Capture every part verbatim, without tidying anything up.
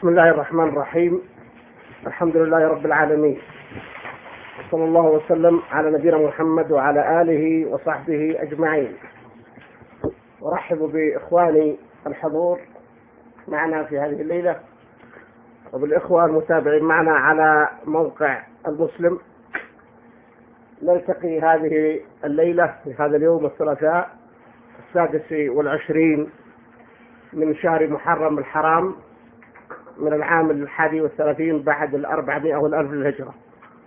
بسم الله الرحمن الرحيم. الحمد لله رب العالمين، وصلى الله وسلم على نبينا محمد وعلى آله وصحبه أجمعين. ورحب بإخواني الحضور معنا في هذه الليلة، وبالإخوة المتابعين معنا على موقع المسلم. نلتقي هذه الليلة في هذا اليوم الثلاثاء السادس والعشرين من شهر محرم الحرام من العام الحادي والثلاثين بعد الأربعمائة والألف للهجرة،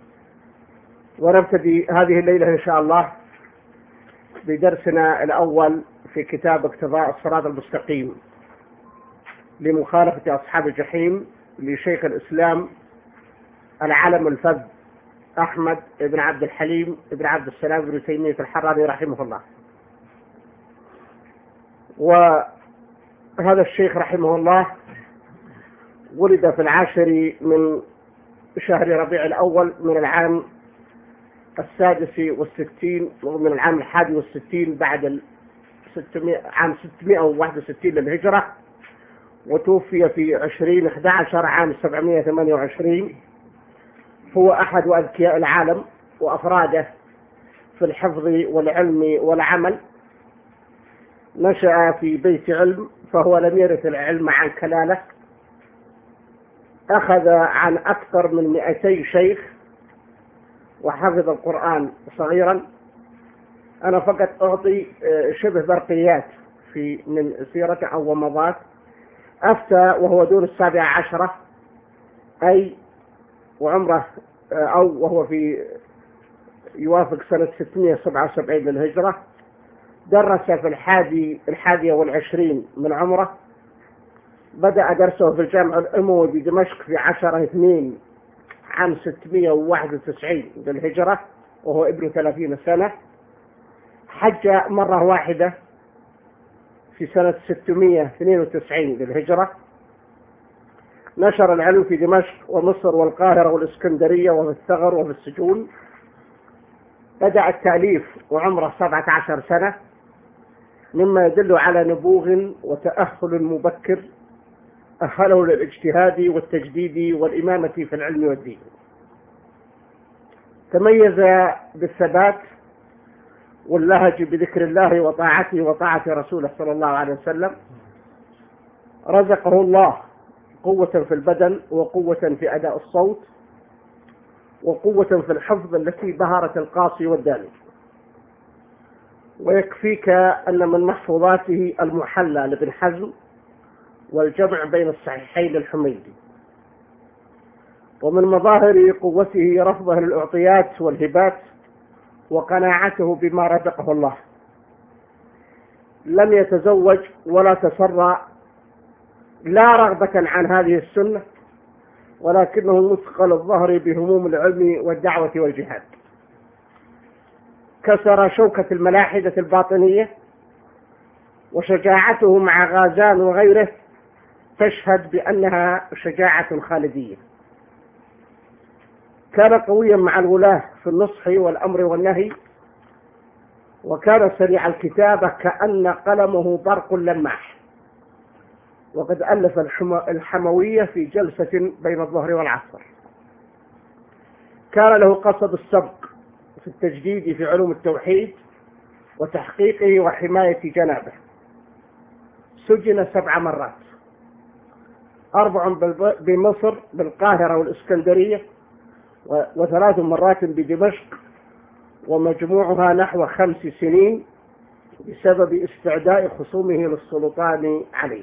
ونبتدي هذه الليلة إن شاء الله بدرسنا الأول في كتاب اقتضاء الصراط المستقيم لمخالفة أصحاب الجحيم لشيخ الإسلام العلم الفذ أحمد بن عبد الحليم بن عبد السلام بن تيمية الحراني رحمه الله. وهذا الشيخ رحمه الله ولد في العاشر من شهر ربيع الأول من العام السادس والستين ومن العام الحادي والستين بعد عام ستمائة وواحد وستين للهجرة، وتوفي في عشرين أحد عشر عام سبعمائة وثمانية وعشرين. هو أحد أذكياء العالم وأفراده في الحفظ والعلم والعمل. نشأ في بيت علم، فهو لم يرث العلم عن كلالة. أخذ عن أكثر من مئتي شيخ وحفظ القرآن صغيرا. أنا فقط أعطي شبه برقيات في من سيرته أو ومضات. أفتى وهو دون السابعة عشرة، أي وعمره أو وهو في يوافق سنة ستمائة وسبعة وسبعين للهجرة. درس في الحادي الحادية والعشرين من عمره. بدأ درسه في الجامع الأموي بدمشق في عشرة اثنين عام ستمائة وواحد وتسعين للهجرة وهو ابن ثلاثين سنة. حج مرة واحدة في سنة ستمائة واثنين وتسعين للهجرة. نشر العلم في دمشق ومصر والقاهرة والإسكندرية وفي الثغر وفي السجون. بدأ التأليف وعمره سبعة عشر سنة، مما يدل على نبوغ وتأهل مبكر أهله للاجتهاد والتجديد والإمامة في العلم والدين. تميز بالثبات واللهج بذكر الله وطاعته وطاعة رسوله صلى الله عليه وسلم. رزقه الله قوة في البدن وقوة في أداء الصوت وقوة في الحفظ التي بهرت القاصي والداني. ويكفيك أن من محفوظاته المحلى لابن حزم والجمع بين الصحيحين للحميدي. ومن مظاهر قوته رفضه للأعطيات والهبات وقناعته بما رزقه الله. لم يتزوج ولا تسرى، لا رغبة عن هذه السنة، ولكنه مثقل الظهر بهموم العلم والدعوة والجهاد. كسر شوكة الملاحدة الباطنية، وشجاعته مع غازان وغيره تشهد بأنها شجاعة خالدية. كان قويا مع الولاة في النصح والأمر والنهي، وكان سريع الكتابة كأن قلمه برق لماح. وقد ألف الحموية في جلسة بين الظهر والعصر. كان له قصد السبق في التجديد في علوم التوحيد وتحقيقه وحماية جنابه. سجن سبع مرات، أربع بمصر بالقاهرة والإسكندرية، وثلاث مرات بدمشق، ومجموعها نحو خمس سنين بسبب استعداء خصومه للسلطان عليه.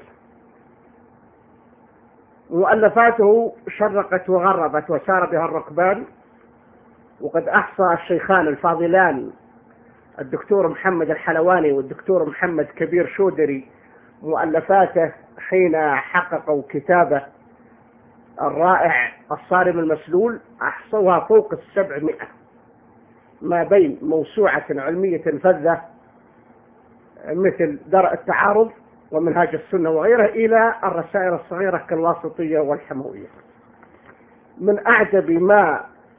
مؤلفاته شرقت وغربت وسار بها الركبان. وقد أحصى الشيخان الفاضلان الدكتور محمد الحلواني والدكتور محمد كبير شودري مؤلفاته حين حققوا كتابه الرائع الصارم المسلول. أحصوها فوق السبعمائة، ما بين موسوعة علمية فذة مثل درء التعارض ومنهاج السنة وغيرها إلى الرسائل الصغيرة كالواسطية والحموية. من أعجب ما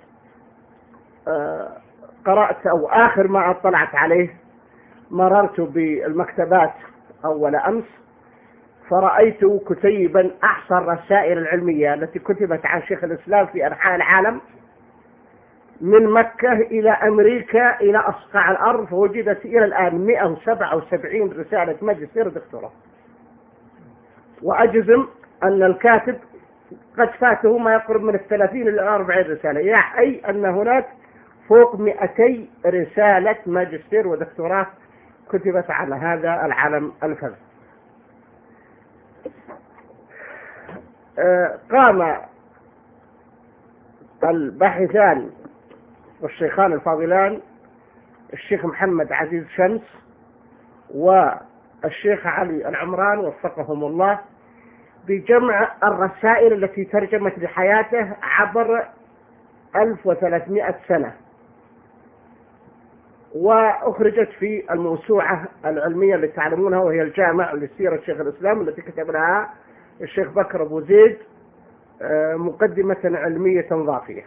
قرأت أو آخر ما اطلعت عليه، مررت بالمكتبات أول أمس فرأيت كتيبا أحصى الرسائل العلمية التي كتبت عن شيخ الإسلام في أنحاء العالم من مكة إلى أمريكا إلى أصقاع الأرض، فوجدت إلى الآن مئة وسبعة وسبعين رسالة ماجستير ودكتوراه. وأجزم أن الكاتب قد فاته ما يقرب من الثلاثين إلى أربعين رسالة، يعني أي أن هناك فوق مئتي رسالة ماجستير ودكتوراه كتبت على هذا العالم الفذ. قام الباحثان والشيخان الفاضلان الشيخ محمد عزيز شمس والشيخ علي العمران وفقهم الله بجمع الرسائل التي ترجمت لحياته عبر ألف وثلاثمائة سنة، وأخرجت في الموسوعة العلمية اللي تعلمونها وهي الجامع لسيرة شيخ الإسلام التي كتب لها الشيخ بكر أبو زيد مقدمة علمية ضافية.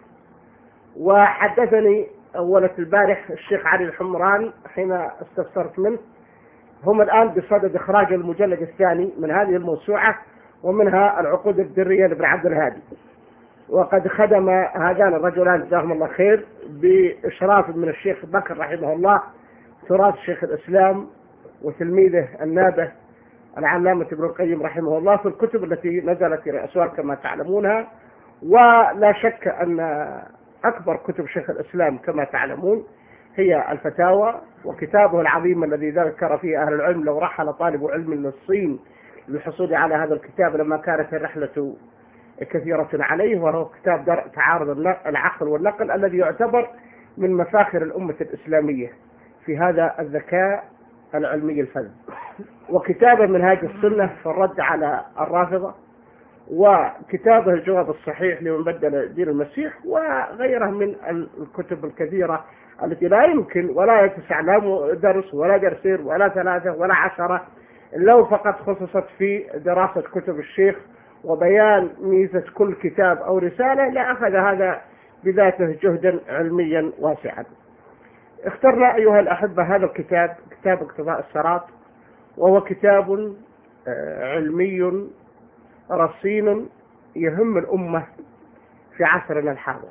وحدثني أولة البارح الشيخ علي الحمران حين استفسرت منه، هم الآن بصدد إخراج المجلد الثاني من هذه الموسوعة ومنها العقود الدرية لابن عبد الهادي، وقد خدم هذان الرجلان جزاهم الله خير بإشراف من الشيخ بكر رحمه الله تراث شيخ الإسلام وتلميذه النابه العلامة ابن القيم رحمه الله في الكتب التي نزلت رأسها كما تعلمونها. ولا شك أن أكبر كتب شيخ الإسلام كما تعلمون هي الفتاوى، وكتابه العظيم الذي ذكر فيه أهل العلم لو رحل طالب علم للصين للحصول على هذا الكتاب لما كانت الرحلة كثيرة عليه، وهو كتاب تعارض العقل والنقل الذي يعتبر من مفاخر الأمة الإسلامية في هذا الذكاء العلمي الفذ. وكتابه منهاج السنة في الرد على الرافضة، وكتابه الجواب الصحيح لمن بدل دين المسيح، وغيره من الكتب الكثيرة التي لا يمكن ولا يتسع لا درس ولا درسين ولا ثلاثة ولا عشرة لو فقط خصصت في دراسة كتب الشيخ وبيان ميزة كل كتاب أو رسالة لأخذ هذا بذاته جهدا علميا واسعا. اخترنا أيها الأحبة هذا الكتاب، كتاب اقتضاء الصراط، وهو كتاب علمي رصين يهم الأمة في عصرنا الحاضر،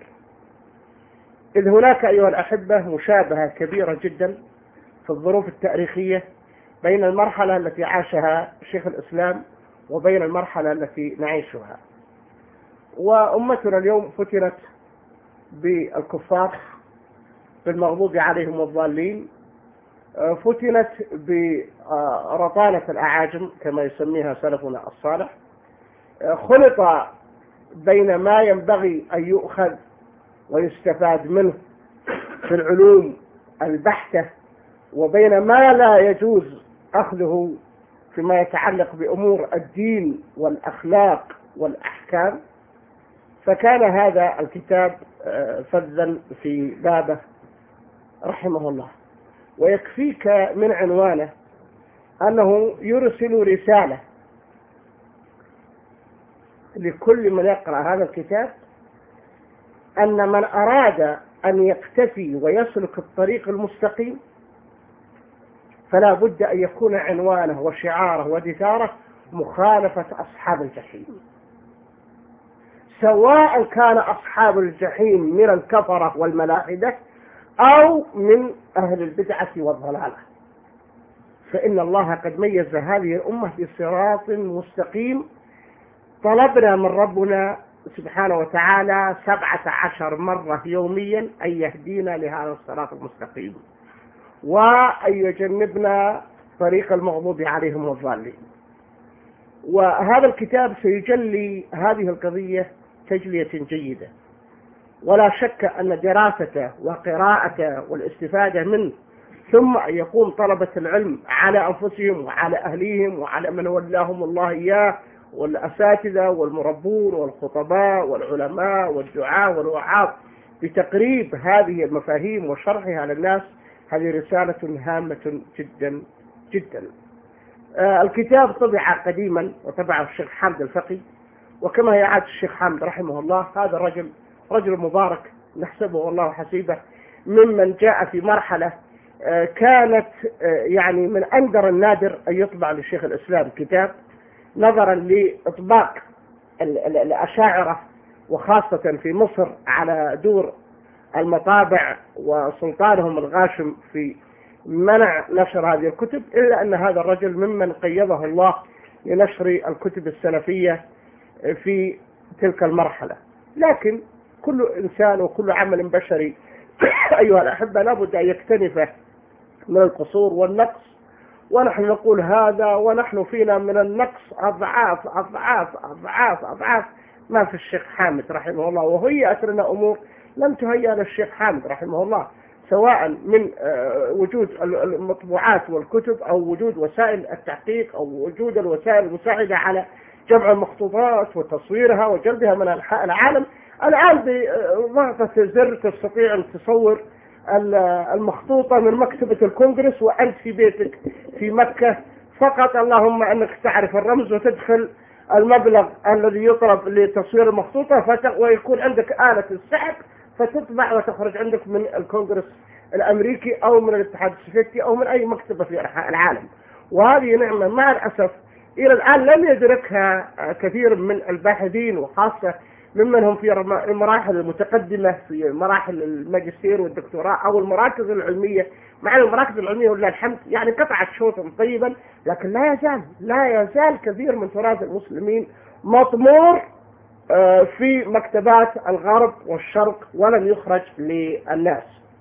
إذ هناك أيها الأحبة مشابهة كبيرة جدا في الظروف التاريخية بين المرحلة التي عاشها شيخ الإسلام وبين المرحلة التي نعيشها. وأمتنا اليوم فتنت بالكفار بالمغضوب عليهم والضالين، فتنت برطانة الأعاجم كما يسميها سلفنا الصالح، خلط بين ما ينبغي أن يؤخذ ويستفاد منه في العلوم البحتة وبين ما لا يجوز أخذه فيما يتعلق بأمور الدين والأخلاق والأحكام. فكان هذا الكتاب فذا في بابه رحمه الله. ويكفيك من عنوانه أنه يرسل رسالة لكل من يقرأ هذا الكتاب أن من أراد أن يقتفي ويسلك الطريق المستقيم فلا بد أن يكون عنوانه وشعاره ودثاره مخالفة أصحاب الجحيم، سواء كان أصحاب الجحيم من الكفرة والملاحدة أو من أهل البدعة والضلالة، فإن الله قد ميز هذه الأمة بصراط مستقيم طلبنا من ربنا سبحانه وتعالى سبعة عشر مرة يوميا أن يهدينا لهذا الصراط المستقيم وأن يجنبنا طريق المغضوب عليهم والضالين. وهذا الكتاب سيجلي هذه القضية تجلية جيدة، ولا شك أن دراسته وقراءته والاستفادة منه ثم أن يقوم طلبة العلم على أنفسهم وعلى أهليهم وعلى من ولاهم الله إياه والأساتذة والمربون والخطباء والعلماء والدعاء والوعاظ بتقريب هذه المفاهيم وشرحها للناس، هذه رسالة هامة جدا جدا. آه الكتاب طبع قديما وطبعه الشيخ حامد الفقي، وكما هي عادة الشيخ حامد رحمه الله هذا الرجل رجل مبارك نحسبه والله حسيبه، ممن جاء في مرحلة كانت يعني من أندر النادر أن يطبع للشيخ الإسلام كتاب نظرا لإطباق الأشاعرة وخاصة في مصر على دور المطابع وسلطانهم الغاشم في منع نشر هذه الكتب، إلا أن هذا الرجل ممن قيضه الله لنشر الكتب السلفية في تلك المرحلة. لكن كل إنسان وكل عمل بشري أيها الأحبة لابد أن يكتنف من القصور والنقص، ونحن نقول هذا ونحن فينا من النقص أضعاف أضعاف أضعاف أضعاف ما في الشيخ حامد رحمه الله، وهيئت لنا أمور لم تهيأ للشيخ حامد رحمه الله، سواء من وجود المطبوعات والكتب أو وجود وسائل التحقيق أو وجود الوسائل المساعدة على جمع المخطوطات وتصويرها وجلبها من أنحاء العالم. الآن بضغطة زر تستطيع أن تصور المخطوطة من مكتبة الكونغرس وأنت في بيتك في مكة فقط، اللهم أنك تعرف الرمز وتدخل المبلغ الذي يطلب لتصوير المخطوطة ويكون عندك آلة السحب فتطبع وتخرج عندك من الكونغرس الأمريكي أو من الاتحاد السوفيتي أو من أي مكتبة في أنحاء العالم. وهذه نعمة مع الأسف إلى الآن لم يدركها كثير من الباحثين، وخاصة ممن هم في المراحل المتقدمة في مراحل الماجستير والدكتوراه أو المراكز العلمية. مع المراكز العلمية ولله الحمد يعني قطعت شوطا طيبا، لكن لا يزال لا يزال كثير من تراث المسلمين مطمور في مكتبات الغرب والشرق ولم يخرج للناس.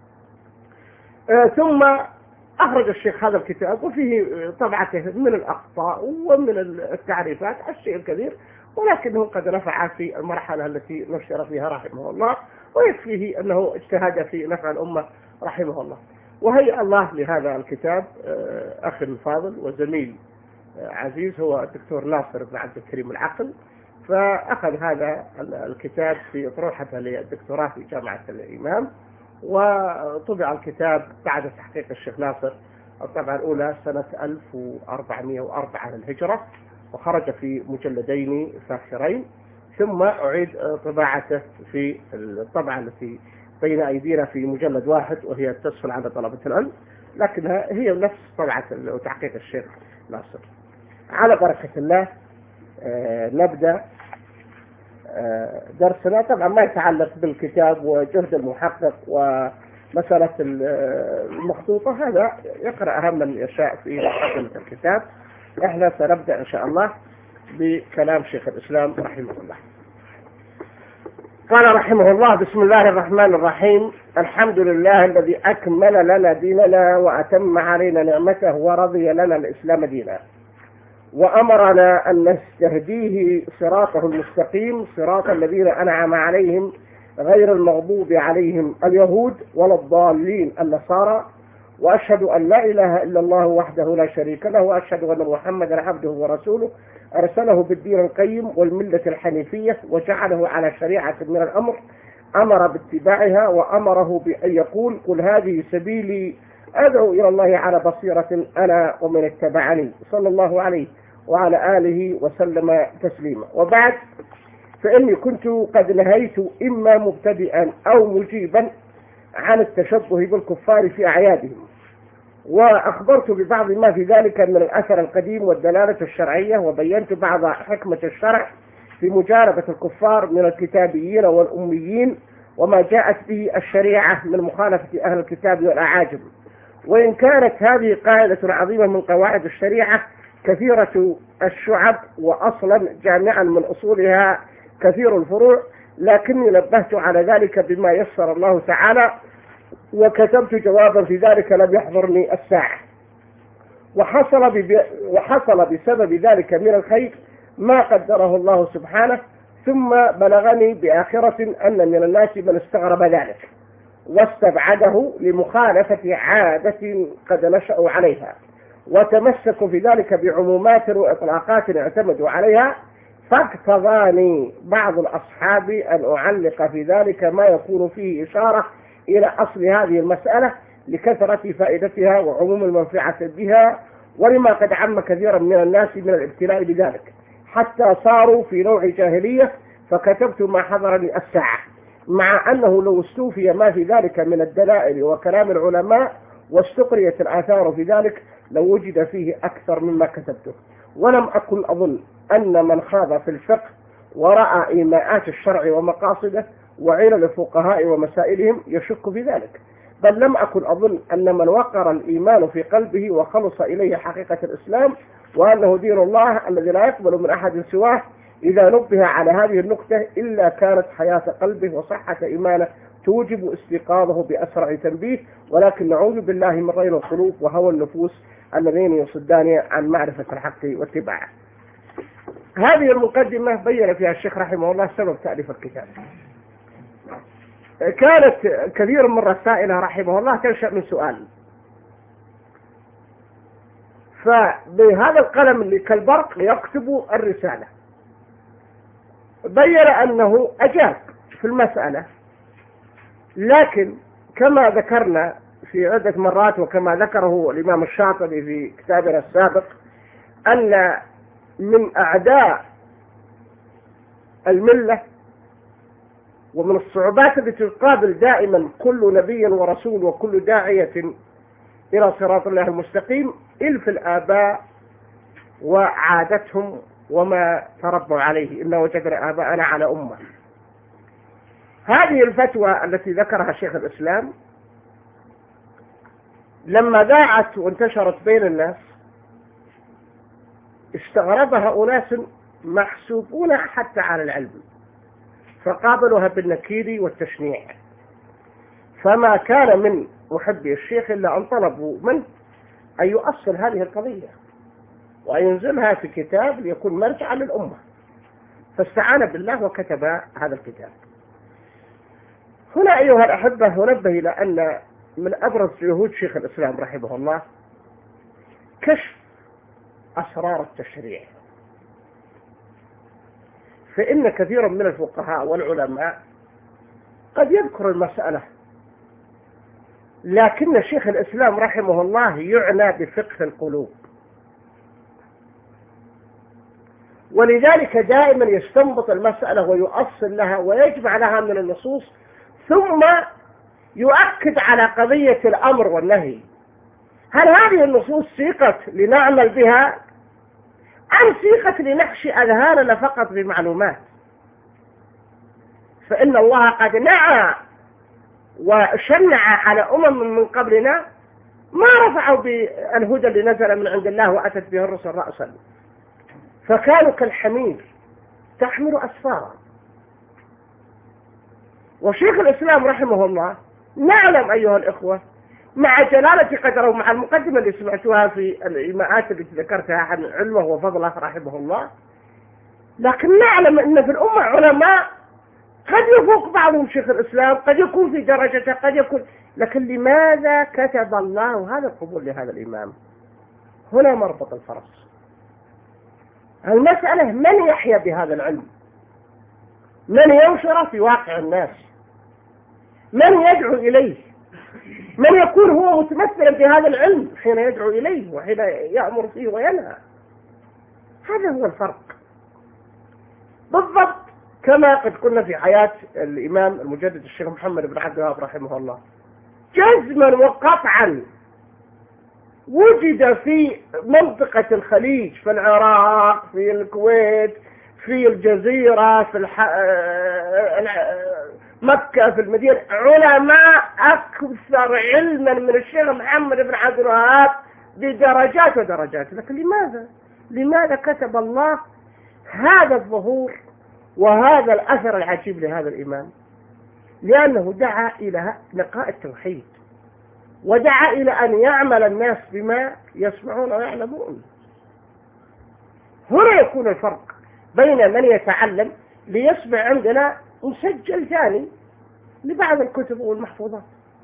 ثم أخرج الشيخ هذا الكتاب وفيه طبعته من الأخطاء ومن التعريفات الشيء الكثير، ولكنه قد نفع في المرحلة التي نشر فيها رحمه الله، ويكفيه أنه اجتهد في نفع الأمة رحمه الله. وهيأ الله لهذا الكتاب أخي الفاضل وزميل عزيز هو الدكتور ناصر بن عبد الكريم العقل، فأخذ هذا الكتاب في أطروحته للدكتوراه في جامعة الإمام، وطبع الكتاب بعد تحقيق الشيخ ناصر الطبعة الأولى سنة ألف وأربعمائة وأربعة للهجرة، وخرج في مجلدين فاخرين، ثم أعيد طباعته في الطبعة التي بين أيدينا في مجلد واحد وهي تسهل على طلبة العلم، لكنها هي نفس طبعة وتحقيق الشيخ ناصر. على بركة الله آه نبدأ آه درسنا، طبعا ما يتعلق بالكتاب وجهد المحقق ومسألة المخطوطة، هذا يقرأ أهم من يشاء في مقدمة الكتاب. احنا سنبدأ إن شاء الله بكلام شيخ الإسلام رحمه الله. قال رحمه الله: بسم الله الرحمن الرحيم. الحمد لله الذي أكمل لنا ديننا وأتم علينا نعمته ورضي لنا الإسلام دينا، وأمرنا أن نستهديه صراطه المستقيم، صراط الذين أنعم عليهم غير المغضوب عليهم اليهود ولا الضالين النصارى. وأشهد أن لا إله إلا الله وحده لا شريك له، وأشهد أن محمدا عبده ورسوله أرسله بالدين القيم والملة الحنيفية، وجعله على شريعة من الأمر أمر باتباعها، وأمره بأن يقول: قل هذه سبيلي أدعو إلى الله على بصيرة أنا ومن اتبعني، صلى الله عليه وعلى آله وسلم تسليما. وبعد، فإني كنت قد نهيت إما مبتدئا أو مجيبا عن التشبه بالكفار في أعيادهم، وأخبرت ببعض ما في ذلك من الأثر القديم والدلالة الشرعية، وبينت بعض حكمة الشرع في مجاربة الكفار من الكتابيين والأميين، وما جاءت به الشريعة من مخالفة أهل الكتاب والأعاجم. وإن كانت هذه قاعدة عظيمة من قواعد الشريعة كثيرة الشعب وأصلا جامعا من أصولها كثير الفروع، لكني نبهت على ذلك بما يسر الله تعالى، وكتبت جوابا في ذلك لم يحضرني الساعة. وحصل, بب... وحصل بسبب ذلك من الخير ما قدره الله سبحانه، ثم بلغني بآخرة أن من الناس من استغرب ذلك واستبعده لمخالفة عادة قد نشأوا عليها، وتمسكوا في ذلك بعمومات وإطلاقات اعتمدوا عليها، فاقتضاني بعض الأصحاب أن أعلق في ذلك ما يكون فيه إشارة إلى أصل هذه المسألة لكثرة فائدتها وعموم المنفعة بها، ولما قد عم كثيرا من الناس من الابتلاء بذلك حتى صاروا في نوع جاهلية، فكتبت ما حضرني الساعة، مع أنه لو استوفي ما في ذلك من الدلائل وكلام العلماء واستقريت الآثار في ذلك لو وجد فيه أكثر مما كتبته. ولم أكن أظن أن من خاض في الفقه ورأى إيماءات الشرع ومقاصده وعلل الفقهاء ومسائلهم يشك في ذلك، بل لم أكن أظن أن من وقر الإيمان في قلبه وخلص إليه حقيقة الإسلام وأنه دين الله الذي لا يقبل من أحد سواه إذا نبه على هذه النقطة إلا كانت حياة قلبه وصحة إيمانه توجب استيقاظه بأسرع تنبيه، ولكن نعوذ بالله من رين القلوب وهوى النفوس الذين يصدان عن معرفة الحق واتباعه. هذه المقدمة بين فيها الشيخ رحمه الله سبب تأليف الكتاب. كانت كثير من رسائله رحمه الله تنشأ من سؤال، فبهذا القلم اللي كالبرق يكتب الرسالة بين أنه أجاب في المسألة، لكن كما ذكرنا في عدة مرات وكما ذكره الإمام الشاطبي في كتابنا السابق أن من أعداء الملة ومن الصعوبات التي تقابل دائما كل نبي ورسول وكل داعية إلى صراط الله المستقيم إلف الآباء وعادتهم وما تربوا عليه، إن وجدنا آباءنا على أمة. هذه الفتوى التي ذكرها شيخ الإسلام لما ذاعت وانتشرت بين الناس استغربها أناس محسوبون حتى على العلم، فقابلوها بالنكير والتشنيع، فما كان من محبي الشيخ إلا أن طلبوا منه أن يؤصل هذه القضية وأن ينزلها في كتاب ليكون مرجعا للأمة، فاستعان بالله وكتب هذا الكتاب. هنا أيها الأحبة ننبه إلى أن من أبرز جهود شيخ الإسلام رحمه الله كشف أسرار التشريع، فإن كثيرا من الفقهاء والعلماء قد يذكر المسألة، لكن شيخ الإسلام رحمه الله يعنى بفقه القلوب، ولذلك دائما يستنبط المسألة ويؤصل لها ويجمع لها من النصوص، ثم يؤكد على قضية الأمر والنهي. هل هذه النصوص سيقت لنعمل بها أم سيقت لنحشي أذهاننا فقط بمعلومات؟ فإن الله قد نعى وشنع على أمم من قبلنا ما رفعوا بالهدى اللي نزل من عند الله وأتت به الرسل رأسا، فكانوا كالحمير تحمل أسفارا. وشيخ الإسلام رحمه الله نعلم أيها الإخوة مع جلالة قدره ومع المقدمة اللي سمعتوها في الإيماءات التي ذكرتها عن علمه وفضله رحمه الله، لكن نعلم أن في الأمة علماء قد يفوق بعضهم شيخ الإسلام، قد يكون في درجته، قد يكون، لكن لماذا كتب الله هذا القبول لهذا الإمام؟ هنا مربط الفرس. المسألة من يحيا بهذا العلم، من ينشر في واقع الناس، من يدعو إليه، من يكون هو متمثلا بهذا العلم حين يدعو إليه وحين يأمر فيه وينهى. هذا هو الفرق بالضبط، كما قد قلنا في حياة الإمام المجدد الشيخ محمد بن عبد الوهاب رحمه الله جزما وقطعا وجد في منطقة الخليج، في العراق، في الكويت، في الجزيرة، في الح... مكة، في المدينة، علماء أكثر علما من الشيخ محمد بن عبد الوهاب بدرجات ودرجات. لكن لماذا؟ لماذا كتب الله هذا الظهور وهذا الأثر العجيب لهذا الإمام؟ لأنه دعا إلى نقاء التوحيد، ودعا إلى أن يعمل الناس بما يسمعون ويعلمون. هنا يكون الفرق بين من يتعلم ليسمع عندنا مسجل ثاني لبعض الكتب والمحفوظات.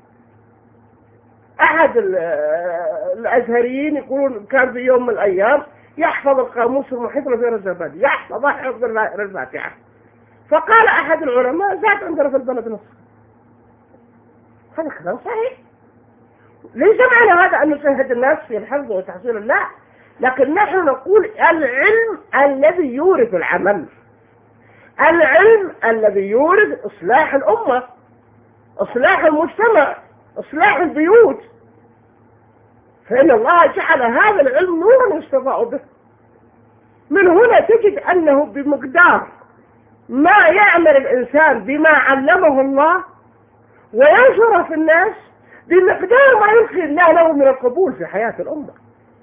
أحد الأزهريين يقولون كان في يوم من الأيام يحفظ القاموس المحيط لغير الزبادي، يحفظ حفظ الفاتحة، فقال أحد العلماء زاد عندنا في البلد نص. هذا كلام صحيح، ليس معنى هذا أن نشاهد الناس في الحفظ وتحصيل الله، لكن نحن نقول العلم الذي يورث العمل، العلم الذي يورث إصلاح الأمة، إصلاح المجتمع، إصلاح البيوت، فإن الله جعل هذا العلم نورا يستضاء به. من هنا تجد أنه بمقدار ما يعمل الإنسان بما علمه الله وينشره في الناس بمقدار ما يلقي الله له من القبول في حياة الأمة.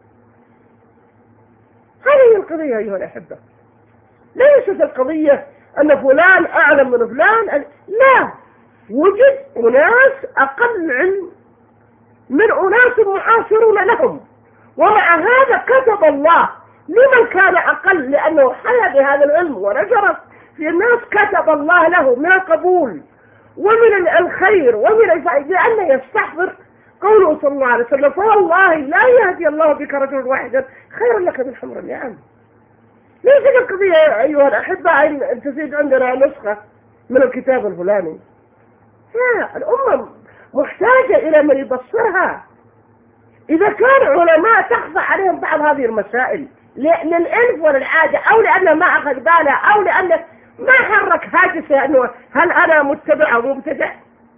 هذه القضية أيها الأحبة، ليست القضية أن فلان أعلم من فلان، لا، وجد أناس أقل علم من أناس معاصرون لهم، ومع هذا كتب الله لمن كان أقل لأنه حيا بهذا العلم ونشر في الناس، كتب الله له من القبول ومن الخير ومن الفائدة، لأنه يستحضر قوله صلى الله عليه وسلم: فوالله لا يهدي الله بك رجلا واحدا خير لك من حمر النعم. ليس القضية أيها الأحبة أن تزيد عندنا نسخة من الكتاب الفلاني، لا، الأمة محتاجة إلى من يبصرها. إذا كان علماء تخفى عليهم بعض هذه المسائل للألف وللعادة، أو لأنه ما أخذ باله، أو لأنه ما حرك هاجسه أنه هل أنا متبع أو مبتدع،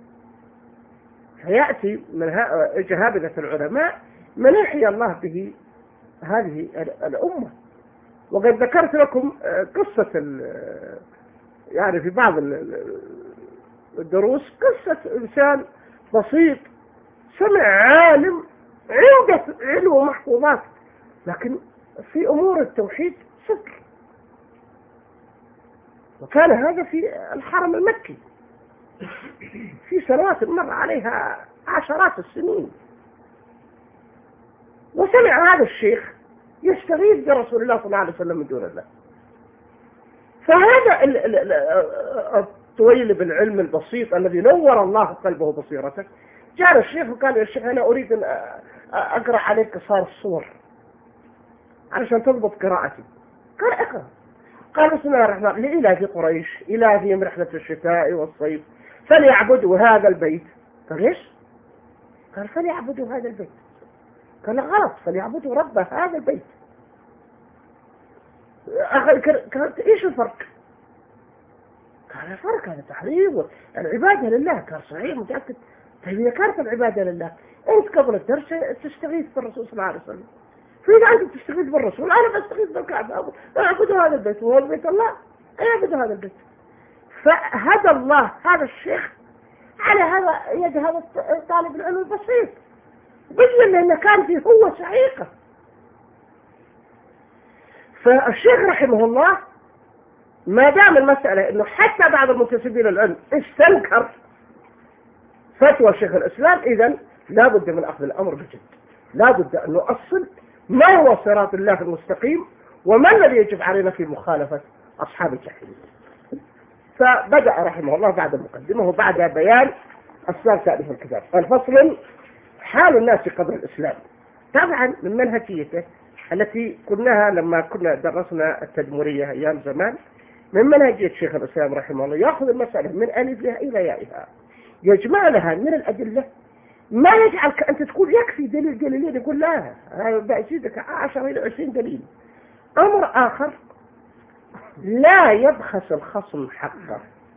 فيأتي من جهابذة العلماء من يحيي الله به هذه الأمة. وقد ذكرت لكم قصة يعني في بعض الدروس قصة إنسان بسيط سمع عالم عنده علم ومحفوظات، لكن في أمور التوحيد صفر، وكان هذا في الحرم المكي في سنوات مر عليها عشرات السنين. وسمع هذا الشيخ يستغيث برسول الله صلى الله عليه وسلم من دون الله. فهذا الطويل بالعلم البسيط الذي نور الله قلبه بصيرته جاء الشيخ وقال: يا شيخ أنا أريد أن أقرأ عليك قصار الصور علشان تضبط قراءتي. قال: اقرأ. قال: بسم الله الرحمن الرحيم: لإله قريش إلههم رحلة الشتاء والصيف فليعبدوا هذا البيت. قال: ليش؟ قال: فليعبدوا هذا البيت. قال: غلط، فليعبدوا رب هذا البيت. قال: ايش الفرق؟ قال: الفرق هذا تحريم العبادة لله. قال: صحيح، متأكد. طيب إذا كانت العبادة لله، أنت قبل الدرس تستغيث بالرسول صلى الله عليه وسلم، فإذا أنت تستغيث بالرسول أنا بستغيث بالكعبة، أعبدوا هذا البيت وهو البيت الله، أعبدوا هذا البيت. فهدى الله هذا الشيخ على هذا يد هذا طالب العلم البسيط، بجل لأنه كان فيه هو صحيحة. فالشيخ رحمه الله ما دام المسألة أنه حتى بعض المنتسبين للعلم استنكر فتوى شيخ الإسلام، إذن لا بد من أخذ الأمر بجد، لا بد أن نؤصل ما هو صراط الله المستقيم وما الذي يجب علينا في مخالفة أصحاب الجحيم. فبدأ رحمه الله بعد المقدمة وبعد بيان أسباب تأليف الكتاب. الفصل: حال الناس قبل الإسلام. طبعا من منهجيته التي قلناها لما كنا درسنا التدمرية أيام زمان، من منهجية شيخ الإسلام رحمه الله يأخذ المسألة من ألفها إلى يائها، يجمع لها من الأدلة ما يجعلك أنت تقول يكفي دليل دليلين، يقول لا هذا بأزيدك عشر إلى عشرين دليل. أمر آخر: لا يبخس الخصم حقه،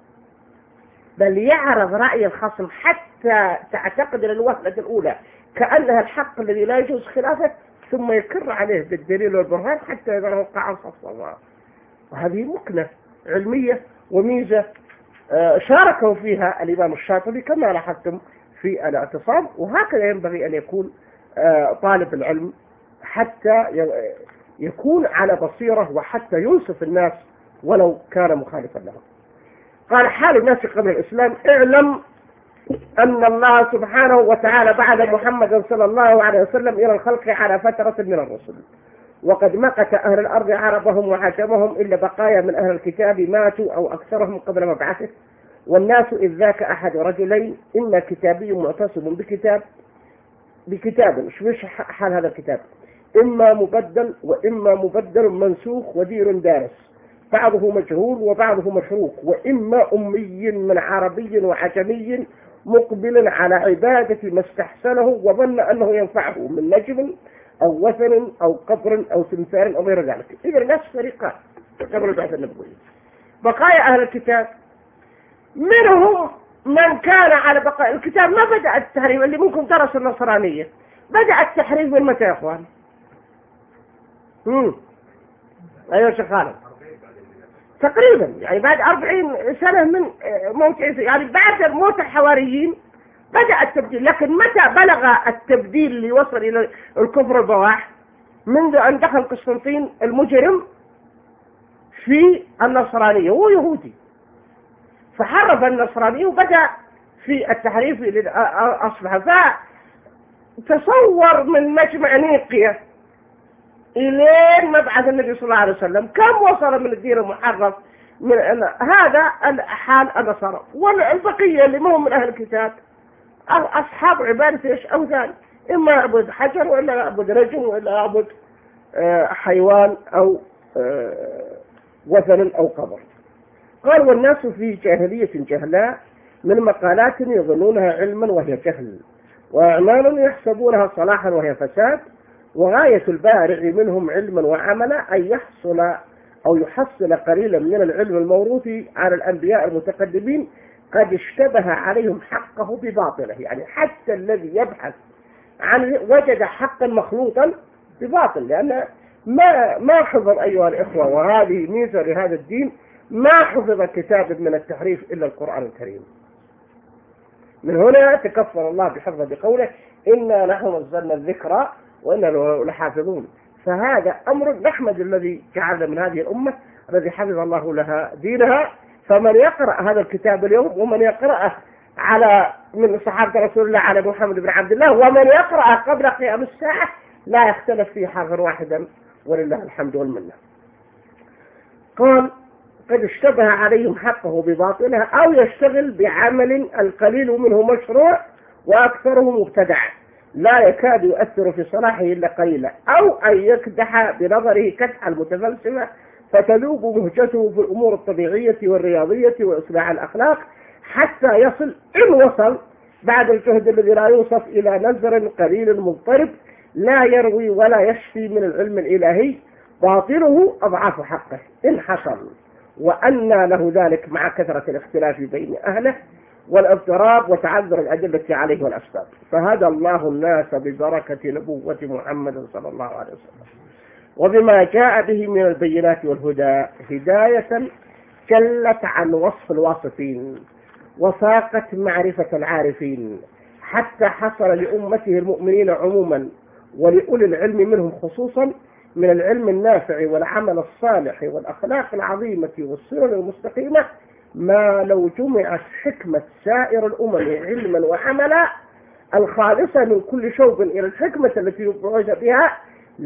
بل يعرض رأي الخصم حتى تعتقد للوهلة الأولى كأنها الحق الذي لا يجوز خلافه، ثم يكر عليه بالدليل والبرهان حتى إذا وقع الصواب. وهذه مكنة علمية وميزة شاركوا فيها الإمام الشاطبي كما لاحظتم في الاعتصام، وهكذا ينبغي أن يكون طالب العلم حتى يكون على بصيرة وحتى ينصف الناس ولو كان مخالفا لهم. قال: حال الناس قبل الإسلام: اعلم أن الله سبحانه وتعالى بعث محمد صلى الله عليه وسلم إلى الخلق على فترة من الرسل، وقد مقت أهل الأرض عربهم وعجمهم إلا بقايا من أهل الكتاب ماتوا أو أكثرهم قبل مبعثه، والناس إذ ذاك أحد رجلين، إما كتابي معتصم بكتاب بكتاب شويش حال هذا الكتاب، إما مبدل وإما مبدل منسوخ ودير دارس، بعضه مجهول وبعضه مشروك، وإما أمي من عربي وعجمي مقبل على عبادة ما استحسنه وظن أنه ينفعه من نجم أو وثن أو قبر أو تمثال أو غير ذلك. إذا الناس فريقان قبل البعث النبوي. بقايا أهل الكتاب منهم من كان على بقاء الكتاب. ما بدأ التحريف اللي ممكن درس النصرانية، بدأ التحريف من متى يا أخوان؟ مم. أيوة شيخ خالد تقريبا يعني بعد أربعين سنة من موت عيسى، يعني بعد موت الحواريين بدأ التبديل. لكن متى بلغ التبديل اللي وصل إلى الكفر البواح؟ منذ أن دخل قسطنطين المجرم في النصرانية، هو يهودي فحرف النصرانية وبدأ في التحريف أصبح. فتصور من مجمع نيقيا إلين مبعث النبي صلى الله عليه وسلم كم وصل من الدين المحرف. من هذا حال النصارى. والبقية اللي ما هم من أهل الكتاب أصحاب عبادة إيش أوثان، إما يعبد حجر وإلا يعبد رجل وإلا يعبد حيوان أو وثن أو قبر. قال والناس في جاهلية جهلاء من مقالات يظنونها علما وهي جهل، وأعمال يحسبونها صلاحا وهي فساد، وغاية البارع منهم علما وعملا أن يحصل أو يحصل قليلا من العلم الموروث على الأنبياء المتقدمين قد اشتبه عليهم حقه بباطله. يعني حتى الذي يبحث عن وجد حقا مخلوطا بباطل، لأن ما ما حفظ أيها الإخوة، وهذه ميزة لهذا الدين، ما حفظ كتاب من التحريف إلا القرآن الكريم. من هنا تكفر الله بحفظه بقوله إنا نحن نزلنا الذكر وإنا لحافظون. فهذا أمر نحمد الذي جعلنا من هذه الأمة الذي حفظ الله لها دينها. فمن يقرأ هذا الكتاب اليوم ومن يقرأه على من صحابة رسول الله على محمد بن عبد الله ومن يقرأه قبل قيام الساعة لا يختلف فيه حرفا واحدا، ولله الحمد والمنة. قال قد اشتبه عليهم حقه بباطلها أو يشتغل بعمل القليل منه مشروع وأكثره مبتدع لا يكاد يؤثر في صلاحه إلا قليلا، أو أن يكدح بنظره كدح المتفلسفة فتذوب مهجته في الأمور الطبيعية والرياضية وإصلاح الأخلاق حتى يصل إن وصل بعد الجهد الذي لا يوصف إلى نزر قليل مضطرب لا يروي ولا يشفي من العلم الإلهي، باطله أضعاف حقه إن حصل، وأن له ذلك مع كثرة الاختلاف بين أهله والاضطراب وتعذر الأدلة عليه والأسباب. فهدى الله الناس ببركة نبوة محمد صلى الله عليه وسلم وبما جاء به من البينات والهدى هداية جلت عن وصف الواصفين وفاقت معرفة العارفين، حتى حصل لأمته المؤمنين عموما ولأولي العلم منهم خصوصا من العلم النافع والعمل الصالح والأخلاق العظيمة والسنن المستقيمة ما لو جمعت حكمة سائر الأمم علما وعملا الخالصة من كل شوب إلى الحكمة التي يبرز بها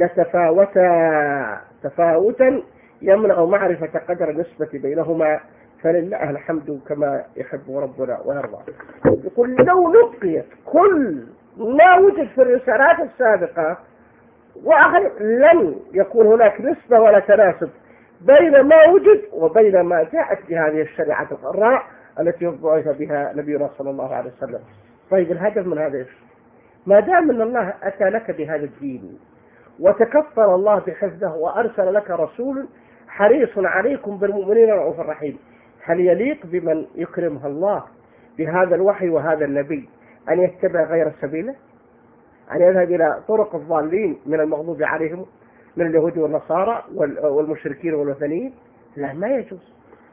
لتفاوتا تفاوتا يمنع معرفة قدر النسبة بينهما، فلله الحمد كما يحب ربنا ويرضى. يقول لو نبقيت كل ما وجد في الرسالات السابقة وآخر لن يكون هناك نسبة ولا تناسب بين ما وجد وبين ما جاءت بهذه الشريعة الغراء التي بعث بها نبينا صلى الله عليه وسلم. طيب الهدف من هذا إيش؟ ما دام أن الله أتى لك بهذا الدين وتكفل الله بحفظه وأرسل لك رسول حريص عليكم بالمؤمنين رؤوف رحيم، هل يليق بمن يكرمها الله بهذا الوحي وهذا النبي أن يتبع غير سبيله، أن يذهب إلى طرق الضالين من المغضوب عليهم من اليهود والنصارى والمشركين والوثنيين؟ لا، ما يجوز.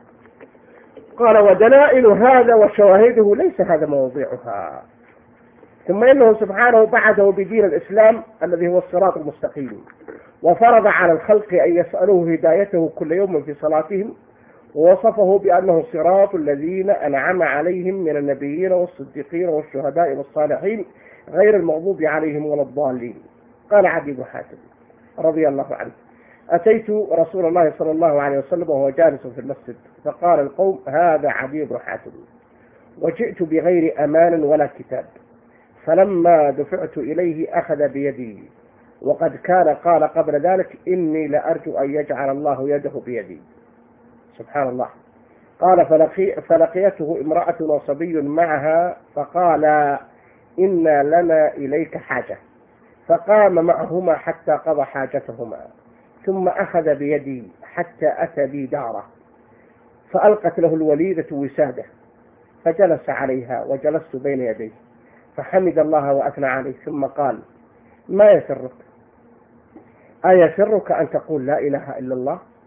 قال ودلائل هذا وشواهده ليس هذا موضوعها. ثم إنه سبحانه بعثه بدين الإسلام الذي هو الصراط المستقيم، وفرض على الخلق أن يسألوه هدايته كل يوم في صلاتهم، ووصفه بأنه صراط الذين أنعم عليهم من النبيين والصديقين والشهداء والصالحين غير المغضوب عليهم ولا الضالين. قال عدي بن حاتم رضي الله عنه أتيت رسول الله صلى الله عليه وسلم وهو جالس في المسجد، فقال القوم هذا عدي بن حاتم، وجئت بغير أمان ولا كتاب، فلما دفعت إليه أخذ بيدي، وقد كان قال قبل ذلك إني لأرجو أن يجعل الله يده بيدي. سبحان الله. قال فلقي فلقيته امرأة وصبي معها فقال إن لنا إليك حاجة، فقام معهما حتى قضى حاجتهما، ثم أخذ بيدي حتى أتى بي داره، فألقت له الوليدة وسادة، فجلس عليها وجلست بين يديه، فحمد الله وأثنى عليه، ثم قال ما يسرك؟ أيسرك أن تقول لا إله إلا الله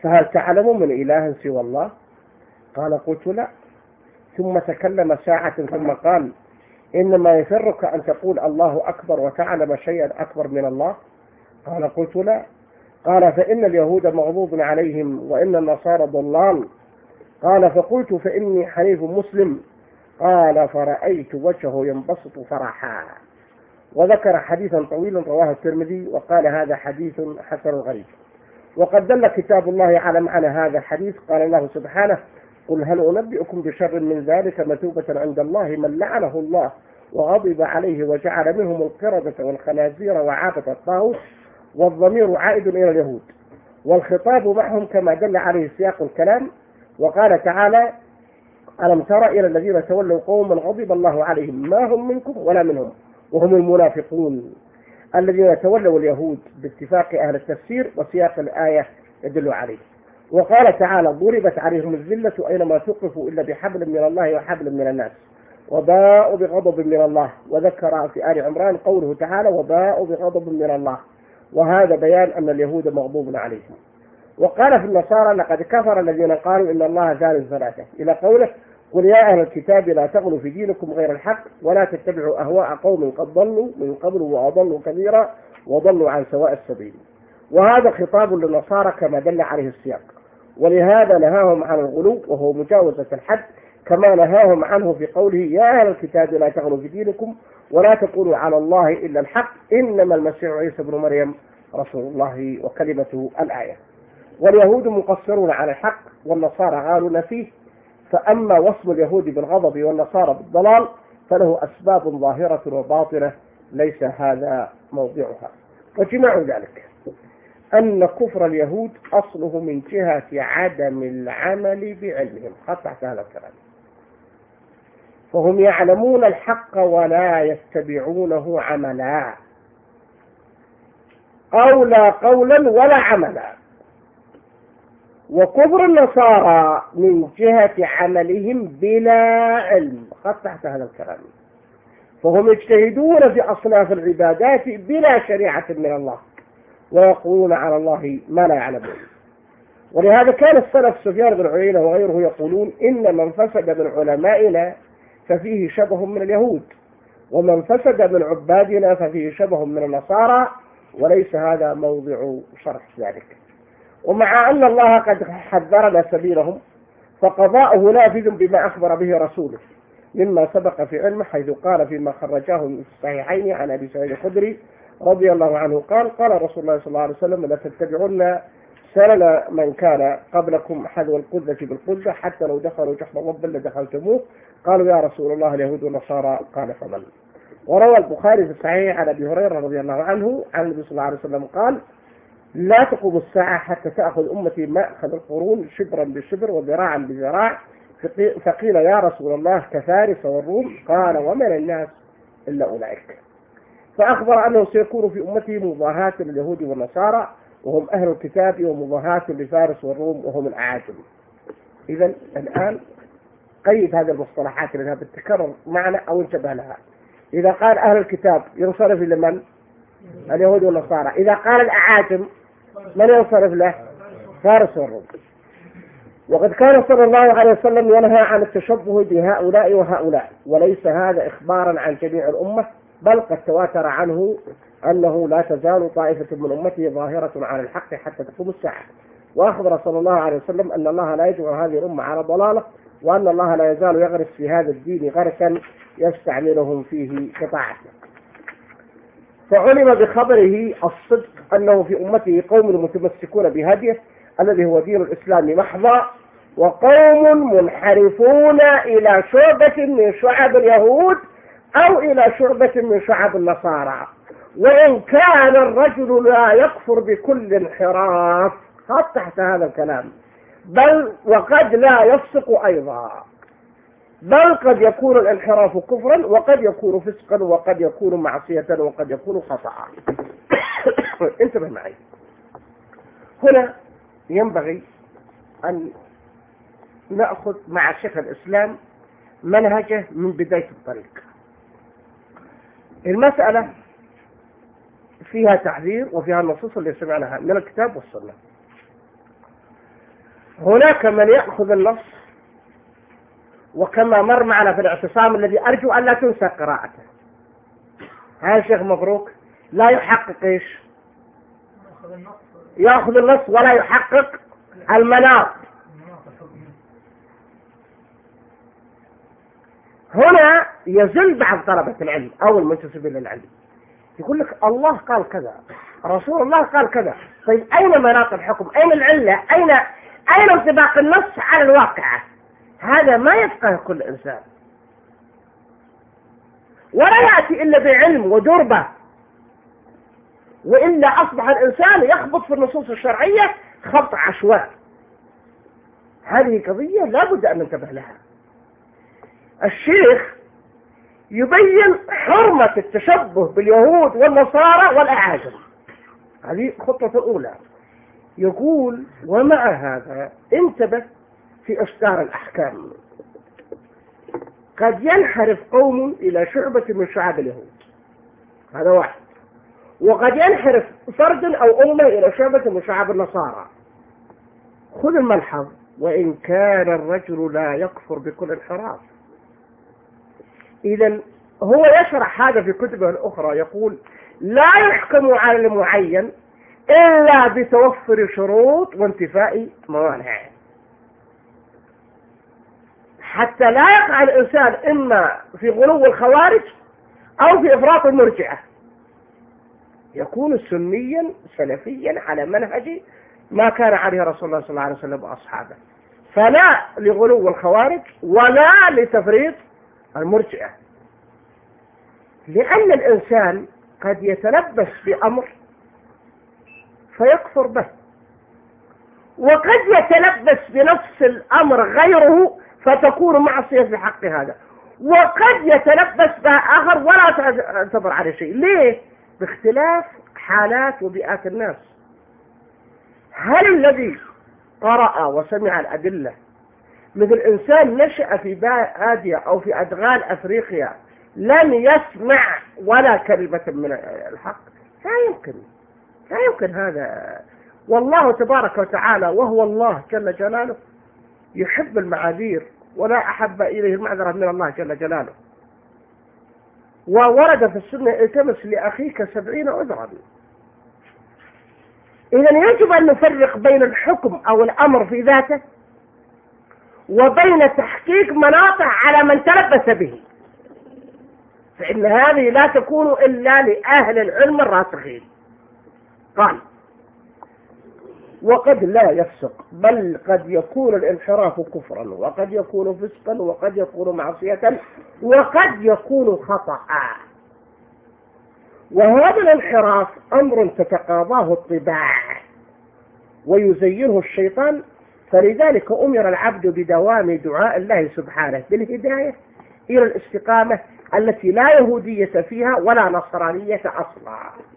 فهل تعلم من إله سوى الله؟ قال قلت لا. ثم تكلم ساعة ثم قال إنما يفرك أن تقول الله أكبر وتعلم شيئا أكبر من الله؟ قال قلت لا. قال فإن اليهود مغضوب عليهم وإن النصارى ضلال. قال فقلت فإني حنيف مسلم. قال فرأيت وجهه ينبسط فرحا. وذكر حديثا طويلا رواه الترمذي وقال هذا حديث حسن غريب. وقد دل كتاب الله على معنى هذا الحديث. قال الله سبحانه قل هل أنبئكم بشر من ذلك مثوبة عند الله من لعنه الله وغضب عليه وجعل منهم القردة والخنازير وعابد الطاغوت، والضمير عائد إلى اليهود والخطاب معهم كما دل عليه سياق الكلام. وقال تعالى ألم تر إلى الذين تولوا قوما غضب الله عليهم ما هم منكم ولا منهم وهم المنافقون الذين تولوا اليهود باتفاق أهل التفسير وسياق الآية يدل عليه. وقال تعالى ضربت عليهم الذلة أينما ثقفوا إلا بحبل من الله وحبل من الناس وباءوا بغضب من الله. وذكر في آل عمران قوله تعالى وباءوا بغضب من الله، وهذا بيان أن اليهود مغضوب عليهم. وقال في النصارى لقد كفر الذين قالوا إن الله ثالث ثلاثة إلى قوله قل يا أهل الكتاب لا تغلوا في دينكم غير الحق ولا تتبعوا أهواء قوم قد ضلوا من قبل وأضلوا كثيرا وضلوا عن سواء السبيل. وهذا خطاب للنصارى كما دل عليه السياق، ولهذا نهاهم عن الغلو وهو مجاوزة الحد كما نهاهم عنه في قوله يا أهل الكتاب لا تغلوا في دينكم ولا تقولوا على الله إلا الحق إنما المسيح عيسى ابن مريم رسول الله وكلمته الآية. واليهود مقصرون على الحق والنصارى غالون فيه. فأما وصف اليهود بالغضب والنصارى بالضلال فله أسباب ظاهرة وباطنة ليس هذا موضعها. وجماع ذلك أن كفر اليهود أصله من جهة عدم العمل بعلمهم. قطعت هذا الكلام. فهم يعلمون الحق ولا يتبعونه عملا أو لا قولا ولا عملا. وكفر النصارى من جهة عملهم بلا علم. قطعت هذا الكلام. فهم يجتهدون في أصناف العبادات بلا شريعة من الله ويقولون على الله ما لا يعلمون. ولهذا كان السلف سفيان بن عيينة وغيره يقولون إن من فسد من علمائنا ففيه شبه من اليهود ومن فسد من عبادنا ففيه شبه من النصارى، وليس هذا موضع شرح ذلك. ومع أن الله قد حذرنا سبيلهم فقضاؤه نافذ بما أخبر به رسوله مما سبق في علمه، حيث قال فيما خرجاه في الصحيحين عن أبي سعيد الخدري رضي الله عنه قال قال رسول الله صلى الله عليه وسلم لا تتبعون سنن من كان قبلكم حذو القذة بالقذة حتى لو دخلوا جحر رب لدخلتموه. قالوا يا رسول الله اليهود والنصارى قال فمن. وروى البخاري في الصحيح عن أبي هريرة رضي الله عنه عن النبي صلى الله عليه وسلم قال لا تقوم الساعة حتى تأخذ أمتي مأخذ القرون شبرا بشبر وذراعا بذراع. فقيل يا رسول الله كفارس والروم؟ قال ومن الناس إلا أولئك. فأخبر أنه سيكون في أمته مضاهاة لليهود والنصارى وهم أهل الكتاب ومضاهاة لفارس والروم وهم الأعاجم. إذا الآن قيد هذه المصطلحات لأنها بتتكرر معنا أو انتبه لها. إذا قال أهل الكتاب ينصرف إلى من؟ اليهود والنصارى. إذا قال الأعاجم من ينصرف له؟ فارس والروم. وقد كان صلى الله عليه وسلم ينهى عن التشبه بهؤلاء وهؤلاء، وليس هذا إخبارا عن جميع الأمة، بل قد تواتر عنه أنه لا تزال طائفة من أمته ظاهرة على الحق حتى تقوم الساعة. وأخبر صلى الله عليه وسلم أن الله لا يجمع هذه الأمة على ضلالة، وأن الله لا يزال يغرس في هذا الدين غرسا يستعملهم فيه كطاعته. فعلم بخبره الصدق أنه في أمته قوم متمسكون بهديه الذي هو دين الإسلام محضا، وقوم منحرفون إلى شعبة من شعب اليهود أو إلى شعبة من شعب النصارى، وإن كان الرجل لا يكفر بكل انحراف. خط تحت هذا الكلام. بل وقد لا يفسق أيضا، بل قد يكون الانحراف كفرا وقد يكون فسقا وقد يكون معصية وقد يكون خطأ. انتبه معي. هنا ينبغي أن نأخذ مع شيخ الإسلام منهجه من بداية الطريق. المسألة فيها تحذير وفيها النصوص اللي سمعناها من الكتاب والسنة. هناك من يأخذ النص، وكما مر معنا في الاعتصام الذي أرجو أن لا تنسى قراءته، هذا شيخ مبروك لا يحقق إيش؟ يأخذ النص ولا يحقق المناط. هنا يزل بعض طلبة العلم أو المنتسبين للعلم، يقول لك الله قال كذا، رسول الله قال كذا، طيب أين مناط الحكم؟ أين العلة؟ أين أين انطباق النص على الواقعة؟ هذا ما يفقه كل إنسان، ولا يأتي إلا بعلم ودربة، وإلا أصبح الإنسان يخبط في النصوص الشرعية خبط عشوائي. هذه قضية لا بد أن ننتبه لها. الشيخ يبين حرمة التشبه باليهود والنصارى والأعاجم، هذه خطوة الأولى. يقول ومع هذا انتبه في إصدار الأحكام، قد ينحرف قوم إلى شعبة من شعب اليهود، هذا واحد، وقد ينحرف فرد أو أمة إلى شعبة من شعب النصارى. خذ الملحظ، وإن كان الرجل لا يكفر بكل انحراف. إذا هو يشرح هذا في كتبه الأخرى، يقول لا يحكم على المعين إلا بتوفر شروط وانتفاء موانع، حتى لا يقع الإنسان إما في غلو الخوارج أو في إفراط المرجئة، يكون سنيا سلفيا على منهج ما كان عليه رسول الله صلى الله عليه وسلم وأصحابه، فلا لغلو الخوارج ولا لتفريط المرجئة. لأن الإنسان قد يتلبس بأمر فيكفر به، وقد يتلبس بنفس الأمر غيره فتكون معصية في حق هذا، وقد يتلبس به آخر ولا تعتبر عليه شيء. ليه؟ باختلاف حالات وبيئات الناس. هل الذي قرأ وسمع الأدلة مثل إنسان نشأ في بادية أو في أدغال أفريقيا لم يسمع ولا كلمة من الحق؟ لا يمكن، لا يمكن هذا. والله تبارك وتعالى وهو الله جل جلاله يحب المعاذير، ولا أحب إليه المعذرة من الله جل جلاله. وورد في السنة التمس لأخيك سبعين عذرا. إذن يجب أن نفرق بين الحكم أو الأمر في ذاته وبين تحقيق مناطع على من تلبس به، فإن هذه لا تكون إلا لأهل العلم الراسخين. قال وقد لا يفسق، بل قد يكون الانحراف كفرا، وقد يكون فسقا، وقد يكون معصية، وقد يكون خطأ. وهذا الانحراف أمر تتقاضاه الطباع ويزينه الشيطان، فلذلك أمر العبد بدوام دعاء الله سبحانه بالهداية إلى الاستقامة التي لا يهودية فيها ولا نصرانية أصلا.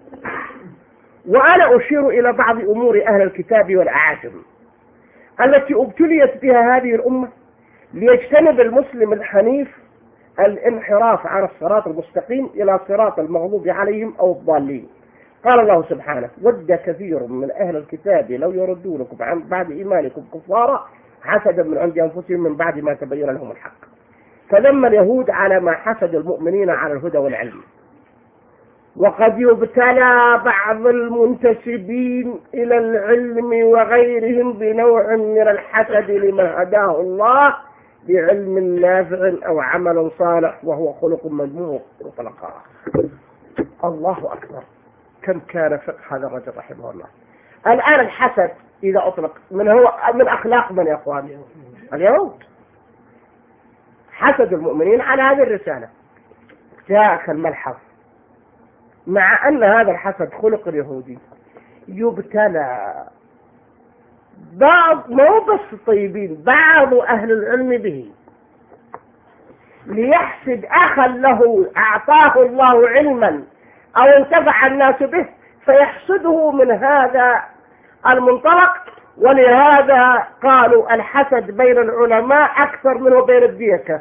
وأنا أشير إلى بعض أمور أهل الكتاب والأعاجم التي ابتليت بها هذه الأمة ليجتنب المسلم الحنيف الانحراف عن الصراط المستقيم إلى صراط المغضوب عليهم أو الضالين. قال الله سبحانه ود كثير من أهل الكتاب لو يردونكم عن بعد إيمانكم كفارا حسدا من عند أنفسهم من بعد ما تبين لهم الحق. فلما اليهود على ما حسد المؤمنين على الهدى والعلم. وقد يبتلى بعض المنتسبين إلى العلم وغيرهم بنوع من الحسد لما هداه الله بعلم نافع أو عمل صالح وهو خلق مذموم مطلقا. الله أكبر، كم كان فقه هذا الرجل رحمه الله. الآن الحسد إذا أطلق من هو من أخلاق من يا أخواني؟ اليهود. حسد المؤمنين على هذه الرسالة. جاءك الملحظ، مع أن هذا الحسد خلق اليهودي يبتلى بعض مو بس الطيبين، بعض أهل العلم به ليحسد أخا له أعطاه الله علما أو انتفع الناس به فيحسده من هذا المنطلق. ولهذا قالوا الحسد بين العلماء أكثر منه بين الديكة.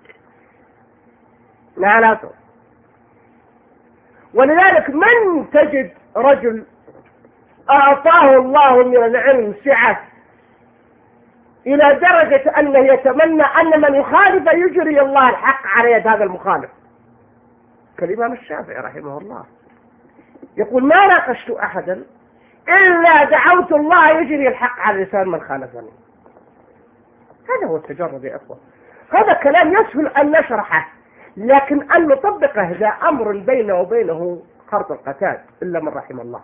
لا لا طول. ولذلك من تجد رجل أعطاه الله من العلم سعة إلى درجة أنه يتمنى أن من يخالف يجري الله الحق على يد هذا المخالف، كالإمام الشافعي رحمه الله يقول ما ناقشت أحدا إلا دعوت الله يجري الحق على لسان من خالفني. هذا هو التجرد يا أخوة. هذا كلام يسهل أن نشرحه، لكن أن نطبقه ذا أمر بينه وبينه خرط القتاد إلا من رحم الله.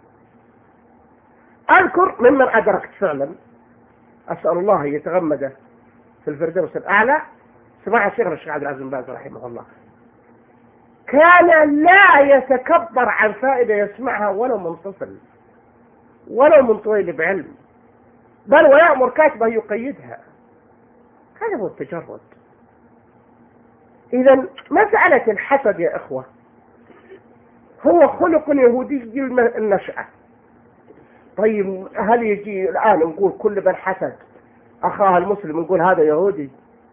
أذكر ممن أدركت فعلا، أسأل الله أن يتغمده في الفردوس الأعلى، سمع الشيخ الشيخ عبد العزيز بن باز رحمه الله، كان لا يتكبر عن فائدة يسمعها ولو من طفل ولو من طويل بعلم، بل ويأمر كاتبه يقيدها. هذا هو التجرد. إذا مسألة الحسد يا إخوة هو خلق يهودي النشأة. طيب هل يجي الآن نقول كل من حسد أخاه المسلم نقول هذا يهودي؟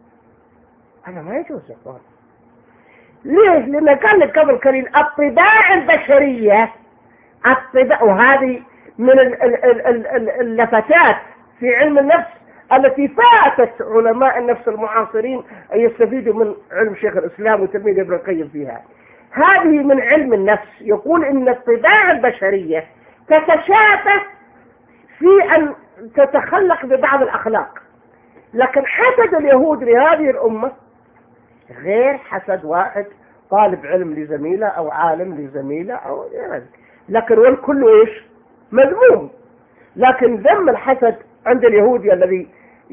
هذا ما يجوز يا إخوان. ليه؟ لأن قال لك قبل قليل الطباع البشرية، الطباع، وهذه من اللفتات في علم النفس التي فاتت علماء النفس المعاصرين أن يستفيدوا من علم شيخ الإسلام وتلميذ ابن القيم فيها. هذه من علم النفس، يقول إن الطباع البشرية تتشابه في أن تتخلق ببعض الأخلاق، لكن حسد اليهود لهذه الأمة غير حسد واحد طالب علم لزميله أو عالم لزميله أو يعني، لكن والكل إيش؟ مذموم. لكن ذم الحسد عند اليهودي الذي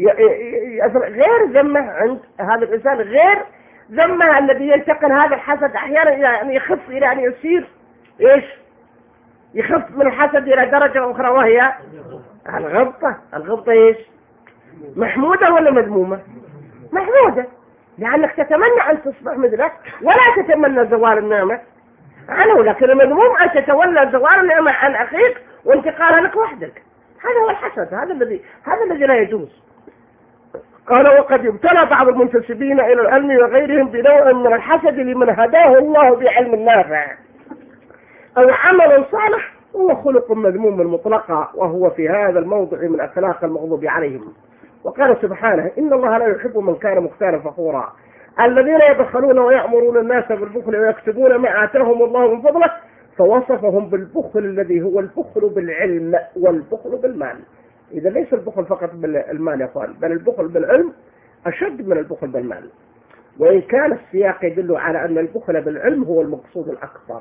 غير ذمه عند هذا الإنسان، غير ذمه الذي ينتقل هذا الحسد أحيانا يعني يخف إلى أن يصير إيش؟ يخف من الحسد إلى درجة أخرى وهي الغبطة. الغبطة إيش؟ محمودة ولا مذمومة؟ محمودة، لأنك تتمنى أن تصبح مثله ولا تتمنى زوال النعمة عنه، لكن المذموم أن تتولى زوال النعمة عن أخيك وانتقالها لك وحدك. هذا هو الحسد، هذا الذي هذا الذي لا يجوز. قال وقد ابتلى بعض المنتسبين إلى العلم وغيرهم بنوع من الحسد لمن هداه الله بعلم نافع أو عمل صالح، هو خلق مذموم مطلقا، وهو في هذا الموضع من أخلاق المغضوب عليهم. وقال سبحانه إن الله لا يحب من كان مختالا فخورا الذين يبخلون ويأمرون الناس بالبخل ويكتبون ما آتاهم الله من فضله، فوصفهم بالبخل الذي هو البخل بالعلم والبخل بالمال. إذا ليس البخل فقط بالمال يا أخوان، بل البخل بالعلم أشد من البخل بالمال، وإن كان السياق يدل على أن البخل بالعلم هو المقصود الأكبر.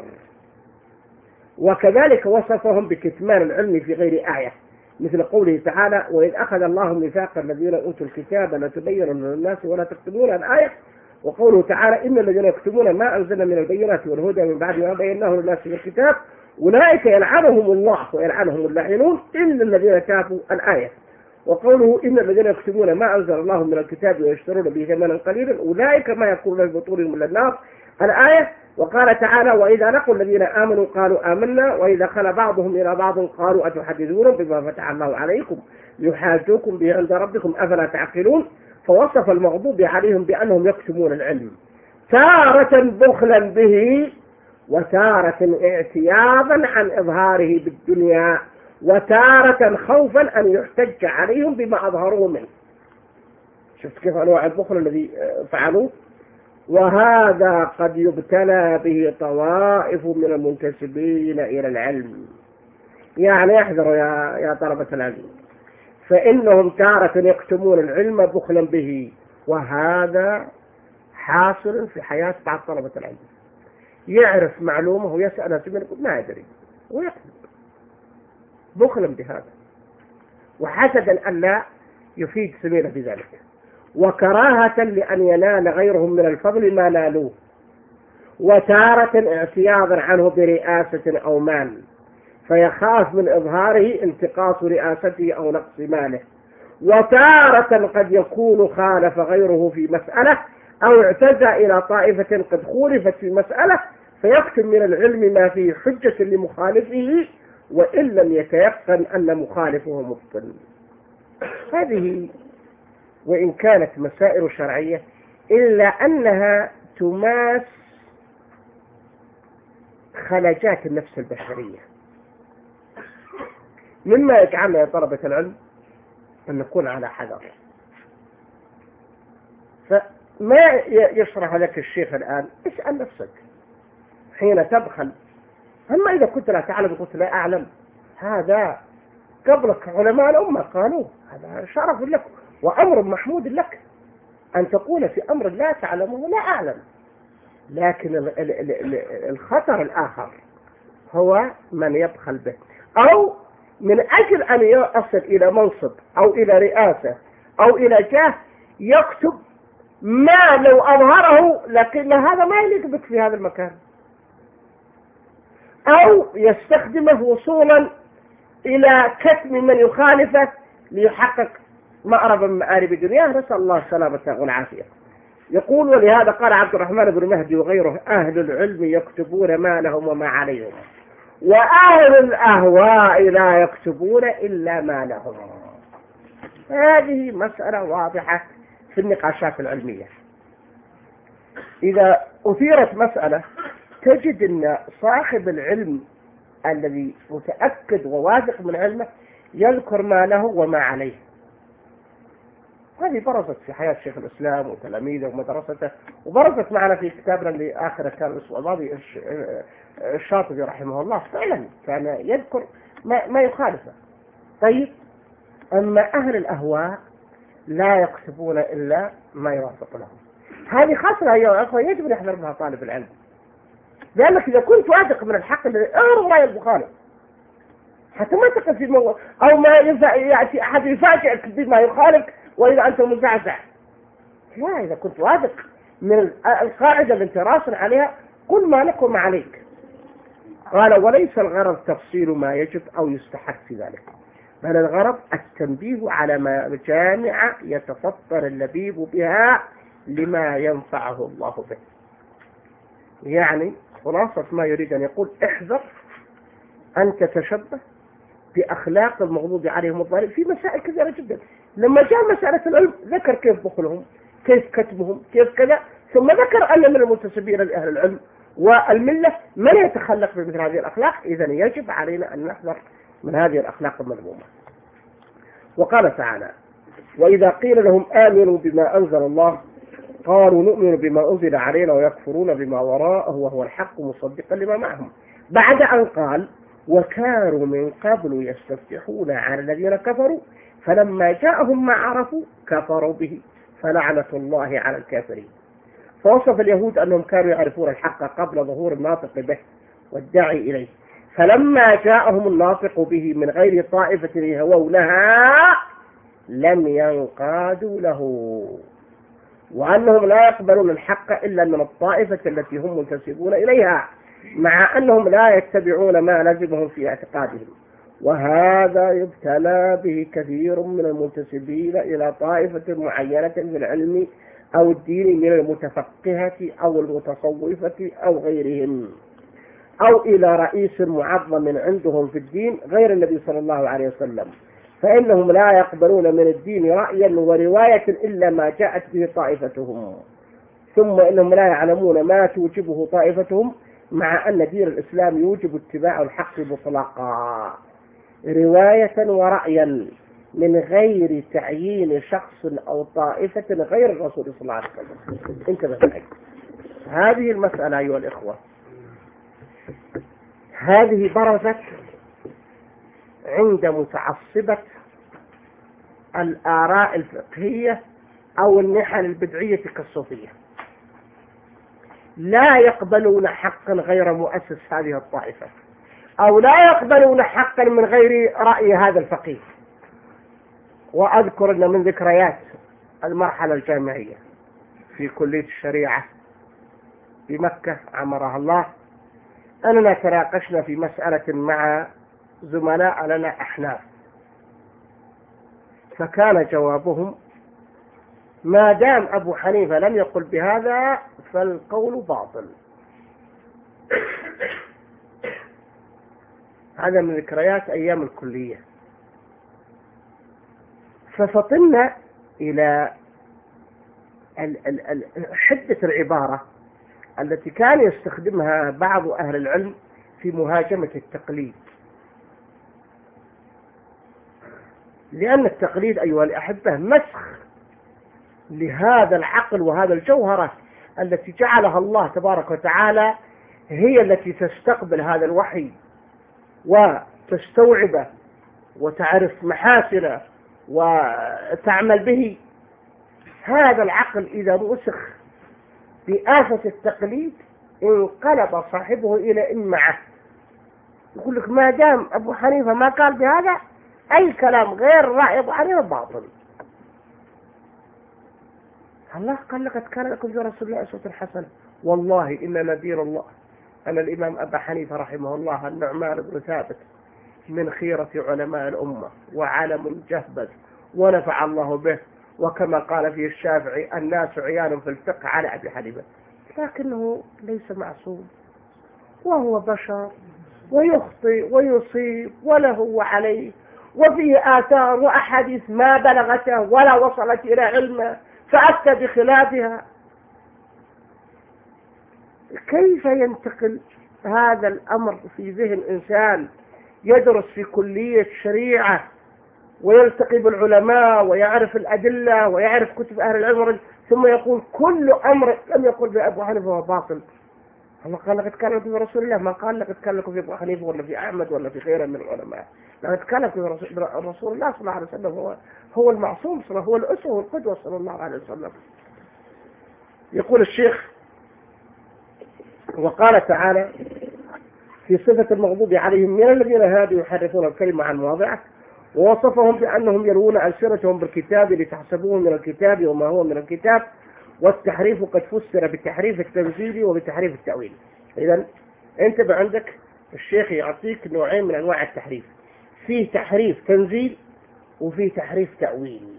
وكذلك وصفهم بكتمان العلم في غير آية، مثل قوله تعالى وإذ أخذ الله ميثاق الذين أوتوا الكتاب لتبينن للناس ولا تكتمون الآية، وقوله تعالى إن الذين يكتمون ما أنزلنا من البينات والهدى من بعد ما بيناه للناس في الكتاب أولئك يلعنهم الله ويلعنهم اللاعنون إلا الذين تابوا الآية. وقوله إن الذين يكتمون ما أنزل الله من الكتاب ويشترون به ثمنا قليلا أولئك ما يكون لهم بطولهم من النار الآية. وقال تعالى وإذا لقوا الذين آمنوا قالوا آمنا وإذا خلا بعضهم إلى بعض قالوا أتحدثونهم بما فتح الله عليكم يحاجوكم به عند ربكم أفلا تعقلون. فوصف المغضوب عليهم بأنهم يكتمون العلم تارة بخلا به وتارة اعتياضا عن إظهاره بالدنيا وتارة خوفا أن يحتج عليهم بما أظهروا منه. شفت كيف أنواع البخل الذي فعلوه؟ وهذا قد يبتلى به طوائف من المنتسبين إلى العلم. يعني يحذروا يا, يا طلبة العلم، فإنهم تارة يكتمون العلم بخلا به، وهذا حاصل في حياة بعض طلبة العلم. يعرف معلومة ويسأل سبيل يقول ما أدري ويكتب بخلا بهذا، وحسدا أن لا يفيد سبيله بذلك، وكراهة لأن ينال غيرهم من الفضل ما نالوه، وتارة اعتياضا عنه برئاسة أو مال فيخاف من إظهاره انتقاص رئاسته أو نقص ماله، وتارة قد يكون خالف غيره في مسألة أو اعتزى إلى طائفة قد خولفت في مسألة فيكتم من العلم ما فيه حجة لمخالفه وإن لم يتيقن أن مخالفه مبطل. هذه وإن كانت مسائل شرعية إلا أنها تماس خلجات النفس البشرية، مما يجعلنا يا طلبة العلم أن نكون على حذر. فما يشرح لك الشيخ الآن، اسأل نفسك حين تبخل. أما إذا كنت لا تعلم قلت لا أعلم، هذا قبلك علماء الأمة قالوا هذا شرف لك وأمر محمود لك أن تقول في أمر لا تعلمه لا أعلم. لكن الخطر الآخر هو من يبخل به، أو من أجل أن يصل إلى منصب أو إلى رئاسة أو إلى جاه يكتب ما لو أظهره لكن هذا ما يليق بك في هذا المكان، أو يستخدمه وصولا إلى كتم من يخالفه ليحقق مأرب من مآرب دنياه، نسأل الله السلامة والعافية. يقول: ولهذا قال عبد الرحمن بن مهدي وغيره: أهل العلم يكتبون ما لهم وما عليهم، وأهل الأهواء لا يكتبون إلا ما لهم. هذه مسألة واضحة في النقاشات العلمية. إذا أثيرت مسألة تجد أن صاحب العلم الذي متأكد وواثق من علمه يذكر ما له وما عليه. هذه برزت في حياة شيخ الإسلام وتلاميذه ومدرسته، وبرزت معنا في كتابنا اللي آخر كان الأسبوع الماضي الشاطبي رحمه الله، فعلا كان يذكر ما, ما يخالفه. طيب، أما أهل الأهواء لا يكتبون إلا ما يوافق لهم. هذه خاصة أيها الأخوة يجب أن يحذر منها طالب العلم، لأنك إذا كنت واثق من الحق الذي أعرض رأي المخالف حتى ما تقف في موضوع أو ما يأتي أحد يفاجئك بما يخالف وإذا أنت مزعزع. لا، إذا كنت واثق من القاعدة اللي أنت راسل عليها قل ما لك وما عليك. قال: وليس الغرض تفصيل ما يجب أو يستحق في ذلك، بل الغرض التنبيه على ما جامع يتفطر اللبيب بها لما ينفعه الله به. يعني خلاصة ما يريد أن يقول: احذر أن تتشبه بأخلاق المغضوب عليهم الضالين في مسائل كثيرة جدا. لما جاء مسألة العلم ذكر كيف بخلهم، كيف كتمهم، كيف كذا، ثم ذكر أن من المنتسبين لأهل العلم والملة من يتخلق بمثل هذه الأخلاق. إذن يجب علينا أن نحذر من هذه الأخلاق المذمومة. وقال تعالى: وإذا قيل لهم آمنوا بما أنزل الله قالوا نؤمن بما أنزل علينا ويكفرون بما وراءه وهو الحق مصدقا لما معهم، بعد أن قال: وكانوا من قبل يستفتحون على الذين كفروا فلما جاءهم ما عرفوا كفروا به فلعنة الله على الكافرين. فوصف اليهود أنهم كانوا يعرفون الحق قبل ظهور الناطق به والداعي إليه، فلما جاءهم الناطق به من غير طائفة يهوونها لم ينقادوا له، وأنهم لا يقبلون الحق إلا من الطائفة التي هم منتسبون إليها، مع أنهم لا يتبعون ما لزمهم في اعتقادهم. وهذا يبتلى به كثير من المنتسبين إلى طائفة معينة في العلم أو الدين من المتفقهة أو المتصوفة أو غيرهم، أو إلى رئيس معظم عندهم في الدين غير النبي صلى الله عليه وسلم، فإنهم لا يقبلون من الدين رأيا ورواية إلا ما جاءت به طائفتهم، ثم إنهم لا يعلمون ما توجبه طائفتهم، مع أن دين الإسلام يوجب اتباع الحق مطلقا رواية ورأيا من غير تعيين شخص أو طائفة غير الرسول صلى الله عليه وسلم. انتبه معي، هذه المسألة أيها الإخوة هذه برزت عند متعصبة الآراء الفقهية أو النحل البدعية كالصوفية، لا يقبلون حقا غير مؤسس هذه الطائفة، أو لا يقبلون حقا من غير رأي هذا الفقيه. وأذكر أن من ذكريات المرحلة الجامعية في كلية الشريعة في مكة عمرها الله أننا تناقشنا في مسألة مع زملاء لنا أحناف، فكان جوابهم: ما دام أبو حنيفة لم يقل بهذا فالقول باطل. هذا من ذكريات أيام الكلية. ففطنا إلى حدة العبارة التي كان يستخدمها بعض أهل العلم في مهاجمة التقليد، لأن التقليد أيها الأحبة مسخ لهذا العقل وهذا الجوهرة التي جعلها الله تبارك وتعالى هي التي تستقبل هذا الوحي وتستوعبه وتعرف محاسنه وتعمل به. هذا العقل إذا رسخ بآفة التقليد انقلب صاحبه إلى إمعة. يقول لك ما دام أبو حنيفة ما قال بهذا أي كلام غير رأي أبو حنيفة باطل. الله قال لقد كان لكم في رسول الله أسوة حسنة. والله إن نذير الله أن الإمام أبا حنيفة رحمه الله النعمان بن ثابت من خيرة علماء الأمة وعالم جهبذ ونفع الله به، وكما قال فيه الشافعي الناس عيان في الفقه على أبي حنيفة، لكنه ليس معصوم وهو بشر ويخطئ ويصيب وله وعليه، وفيه آثار وأحاديث ما بلغته ولا وصلت إلى علمه فأفتى بخلافها. كيف ينتقل هذا الأمر في ذهن إنسان يدرس في كلية شريعة ويلتقي بالعلماء ويعرف الأدلة ويعرف كتب أهل العلم، ثم يقول كل أمر لم يقل بأبو حنيفة هو باطل؟ الله قال لقد كان لكم في رسول الله، ما قال لقد كان لكم في أبو حنيفة ولا في أحمد ولا في غيره من العلماء. لقد كان لكم في رسول الله صلى الله عليه وسلم، هو هو المعصوم، هو الأسوة والقدوة صلى الله عليه وسلم. يقول الشيخ وقال تعالى في صفة المغضوب عليهم من الذين هادوا يحرفون الكلمة عن مواضعه، ووصفهم بأنهم يروون ألسنتهم بالكتاب لتحسبوه من الكتاب وما هو من الكتاب، والتحريف قد فسر بالتحريف التنزيلي وبالتحريف التأويلي. إذن انتبه، عندك الشيخ يعطيك نوعين من أنواع التحريف، فيه تحريف تنزيل وفيه تحريف تأويل.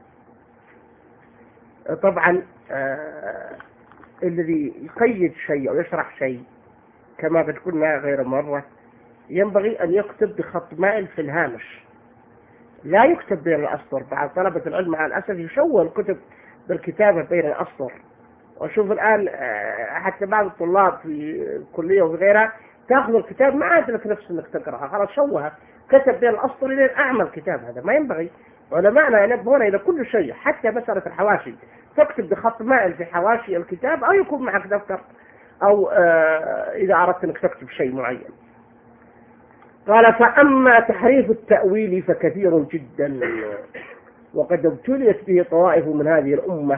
طبعا آه الذي يقيد شيء أو يشرح شيء كما قد قلنا غير مرة ينبغي أن يكتب بخط مائل في الهامش، لا يكتب بين الأسطر. بعض طلبة العلم مع الأسف يشوه الكتب بالكتابة بين الأسطر. وشوف الآن حتى بعض الطلاب في الكلية وفي غيرها تأخذ الكتاب ما عاد لك نفس أنك تقرأها، خلاص شوهها، كتب بين الأسطر لين أعمل كتاب. هذا ما ينبغي. علماءنا ينبهون إلى كل شيء، حتى مسألة الحواشي تكتب بخط مائل في حواشي الكتاب، أو يكون معك دفتر، أو إذا أردت أنك تكتب شيء معين. قال فأما تحريف التأويل فكثير جدا، وقد ابتليت به طوائف من هذه الأمة،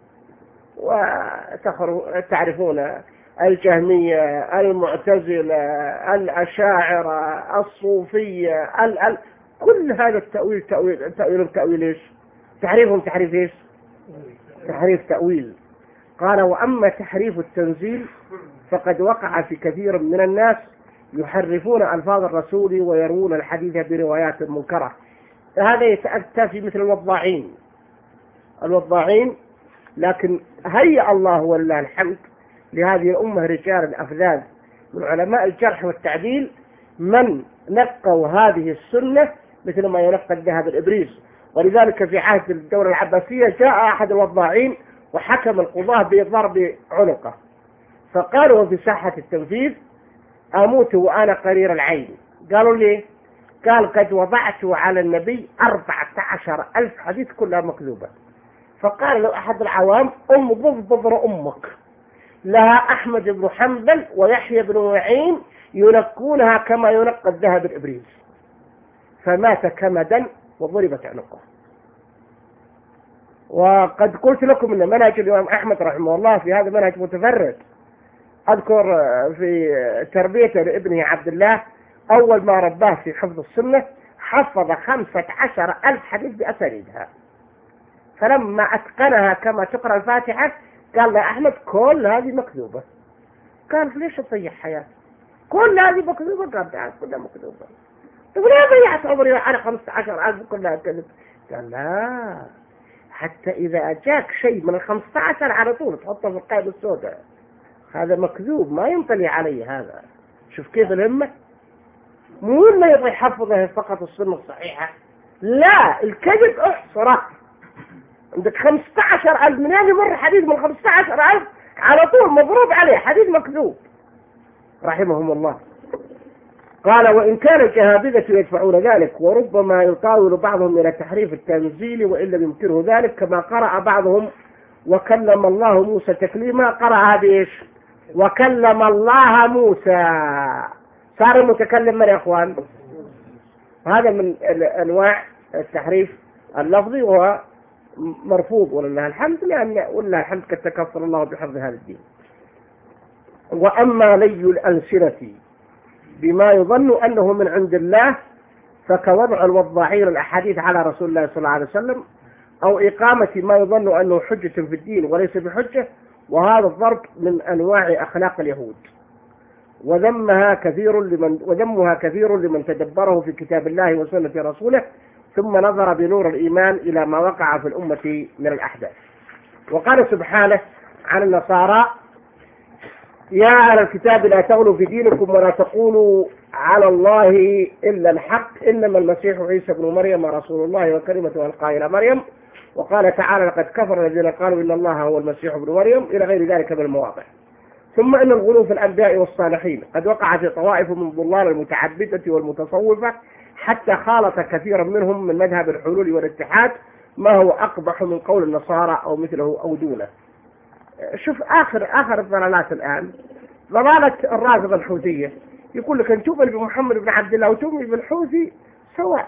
وتعرفون الجهمية، المعتزلة، الأشاعرة، الصوفية، ال ال كل هذا التأويل تأويل تأويل تأويل إيش؟ تحريفهم تحريف إيش؟ تحريف تأويل. قال وأما تحريف التنزيل فقد وقع في كثير من الناس يحرفون ألفاظ الرسول ويروون الحديث بروايات منكرة. هذا يتأتى في مثل الوضاعين الوضاعين لكن هيأ الله ولله الحمد لهذه الأمة رجال أفذاذ من علماء الجرح والتعديل من نقوا هذه السنة مثل ما ينقى الذهب الإبريز. ولذلك في عهد الدولة العباسية جاء أحد الوضاعين وحكم القضاة بضرب عنقه، فقالوا في ساحة التنفيذ أموت وأنا قرير العين. قالوا لي؟ قال قد وضعت على النبي أربعة عشر ألف حديث كلها مكذوبة. فقال له أحد العوام أم ضفر أمك، لها أحمد بن حنبل ويحيى بن معين ينقونها كما ينقى الذهب الإبريز، فمات كمدا وضربت عنقه. وقد قلت لكم أن منهج الإمام أحمد رحمه الله في هذا منهج متفرد. أذكر في تربيته لابنه عبد الله أول ما رباه في حفظ السنة حفظ خمسة عشر ألف حديث بأسانيدها، فلما أتقنها كما تقرأ الفاتحة قال له أحمد كل هذه مكذوبة. قال ليش تضيع حياتي؟ كل هذه مكذوبة. قال تعال كلها مكذوبة. طيب ليه ضيعت عمري على خمسة عشر ألف كلها كذب؟ قال لا، حتى إذا أجاك شيء من الخمسة عشر على طول تحطه في القائمة السوداء، هذا مكذوب ما ينطلي عليه هذا. شوف كيف الهمة، مو إنه يبغى يحفظه فقط السنة الصحيحة، لا، الكذب احصره. عندك خمسة عشر ألف من هذه مر حديث من خمسة عشر ألف على طول مضروب عليه حديث مكذوب رحمهم الله. قال وإن كان الجهابذة يدفعون ذلك، وربما يطاول بعضهم إلى تحريف التنزيل وإن لم يمكنه ذلك، كما قرأ بعضهم وكلم الله موسى تكليما، قرأ هذه إيش؟ وكلم الله موسى، صار المتكلم من يا إخوان؟ هذا من أنواع التحريف اللفظي، وهو مرفوض ولله الحمد، لأن ولله الحمد قد تكفل الله بحفظ هذا الدين. وأما لي الألسنة بما يظن أنه من عند الله فكوضع الوضاعين الأحاديث على رسول الله صلى الله عليه وسلم، أو إقامة ما يظن أنه حجة في الدين وليس بحجة، وهذا الضرب من أنواع أخلاق اليهود، وذمها كثير لمن وذمها كثير لمن تدبره في كتاب الله وسنة رسوله ثم نظر بنور الإيمان إلى ما وقع في الأمة من الأحداث. وقال سبحانه عن النصارى: يا أهل الكتاب لا تغلوا في دينكم ولا تقولوا على الله إلا الحق، إنما المسيح عيسى بن مريم رسول الله وكلمته ألقاها إلى مريم. وقال تعالى: لقد كفر الذين قالوا إن الله هو المسيح ابن مريم، إلى غير ذلك من المواضع. ثم إن الغلو في الأنبياء والصالحين قد وقع في طوائف من ضلال المتعبدة والمتصوفة، حتى خالط كثيرا منهم من مذهب الحلول والاتحاد ما هو أقبح من قول النصارى أو مثله أو دونه. شوف آخر آخر الضلالات الآن ضلالة الرافضة الحوثية، يقول لك أن تؤمن بمحمد بن عبد الله وتؤمن بالحوثي سواء.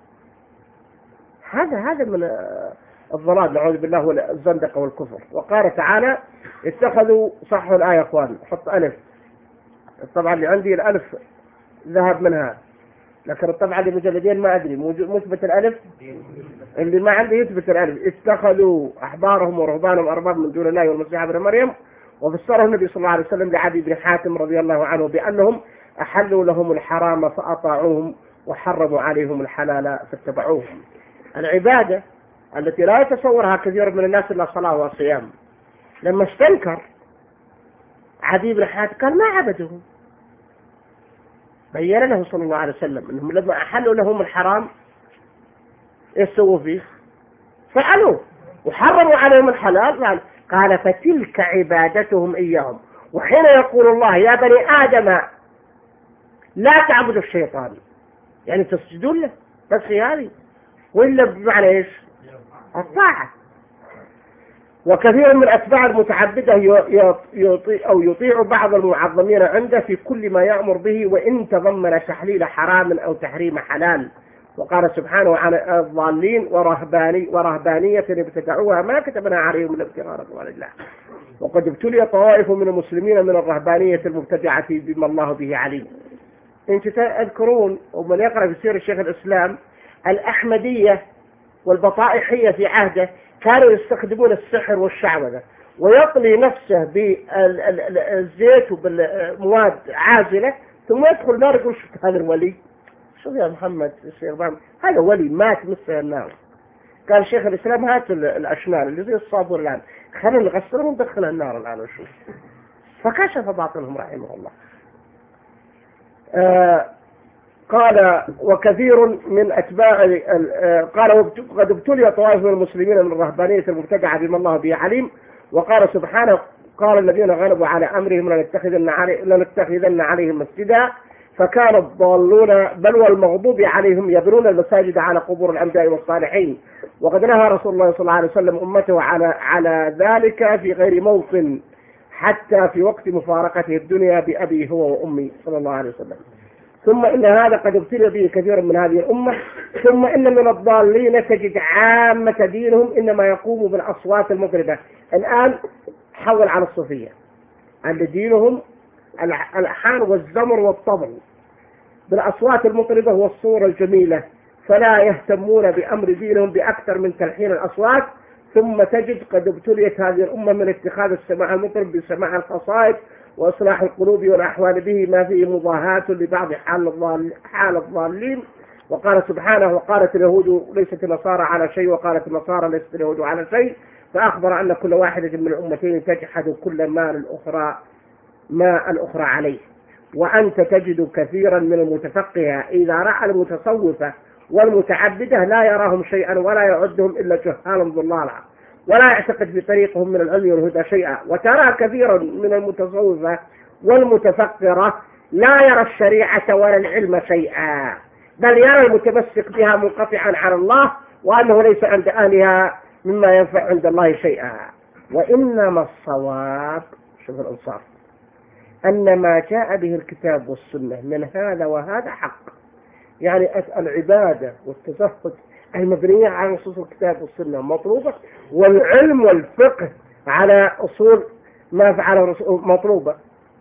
هذا هذا من الضلال نعوذ بالله والزندقة والكفر. وقال تعالى: اتخذوا، صحوا الآية أخوان، حط ألف، طبعا اللي عندي الألف ذهب منها، لكن الطبعة اللي مجلدين ما أدري مثبت الألف، اللي ما عندي يثبت الألف. اتخذوا أحبارهم ورهبانهم أرباب من دون الله والمسيح ابن مريم. وفسره النبي صلى الله عليه وسلم لعدي بن حاتم رضي الله عنه بأنهم أحلوا لهم الحرام فأطاعوهم وحرموا عليهم الحلال فاتبعوهم. العبادة التي لا يتصورها كثير من الناس إلا صلاة وصيام، لما استنكر عدي بن حاتم قال ما عبدهم، بين له صلى الله عليه وسلم أنهم لما أحلوا لهم الحرام إيش سووا فيه؟ فعلوا وحرموا عليهم الحلال. قال: فتلك عبادتهم إياهم. وحين يقول الله: يا بني آدم لا تعبدوا الشيطان، يعني تسجدون له، بس هذه، وإلا بمعنى إيش؟ الطاعة. وكثير من أتباع المتعبدة يطيع أو يطيع بعض المعظمين عنده في كل ما يأمر به، وإن تضمن تحليل حرام أو تحريم حلال. وقال سبحانه عن الضالين: ورهباني ورهبانية ابتدعوها ما كتبنا عليهم إلا ابتغاء رضوان الله. وقد ابتلي طوائف من المسلمين من الرهبانية المبتدعة بما الله به عليم. انت تذكرون ومن يقرأ في سير الشيخ الإسلام الأحمدية والبطائحية في عهده كانوا يستخدمون السحر والشعوذة، ويطلي نفسه بالزيت وبالمواد عازلة ثم يدخل النار يقول: شفت هذا الولي؟ شوف يا محمد الشيخ هذا ولي مات مسه النار. قال شيخ الإسلام: هات الأشنان اللي زي الصابون الآن، خلينا نغسلهم وندخلها النار الآن وشوف. فكشف باطنهم رحمه الله. آه قال: وكثير من أتباع آه قال: قد ابتلي طوائف من المسلمين من الرهبانية المبتدعة بما الله به عليم. وقال سبحانه: قال الذين غلبوا على أمرهم لنتخذن علي لنتخذن عليهم مسجدا فكان الضالون بل والمغضوب عليهم يبنون المساجد على قبور الأنبياء والصالحين. وقد نهى رسول الله صلى الله عليه وسلم أمته على على ذلك في غير موطن، حتى في وقت مفارقته الدنيا بأبي هو وأمي صلى الله عليه وسلم. ثم إن هذا قد ابتلي به كثير من هذه الأمة. ثم إن من الضالين تجد عامة دينهم إنما يقوم بالأصوات المطربة. الآن حول على الصوفية، عند دينهم الألحان والزمر والطبل بالأصوات المطربة والصورة الجميلة، فلا يهتمون بأمر دينهم بأكثر من تلحين الأصوات. ثم تجد قد ابتليت هذه الأمة من اتخاذ السماع المطرب بسماع القصائد وإصلاح القلوب والأحوال به ما فيه مضاهاة لبعض حال الضال حال الضالين. وقال سبحانه: وقالت اليهود ليست النصارى على شيء وقالت النصارى ليست اليهود على شيء، فأخبر أن كل واحدة من الأمتين تجحد كل ما الأخرى ما الأخرى عليه. وأنت تجد كثيرا من المتفقهة إذا رأى المتصوفة والمتعبدة لا يراهم شيئا ولا يعدهم إلا جهالا ضلالا، ولا يعتقد في طريقهم من العلم والهدى شيئا. وترى كثيرا من المتصوفة والمتفكرة لا يرى الشريعة ولا العلم شيئا، بل يرى المتمسك بها منقطعا على الله، وأنه ليس عند أهلها مما ينفع عند الله شيئا. وإنما الصواب، شوف الإنصاف، أن ما جاء به الكتاب والسنة من هذا وهذا حق. يعني العبادة والتزهد المبنية على نصوص الكتاب والسنة مطلوبة، والعلم والفقه على أصول ما فعله مطلوبة.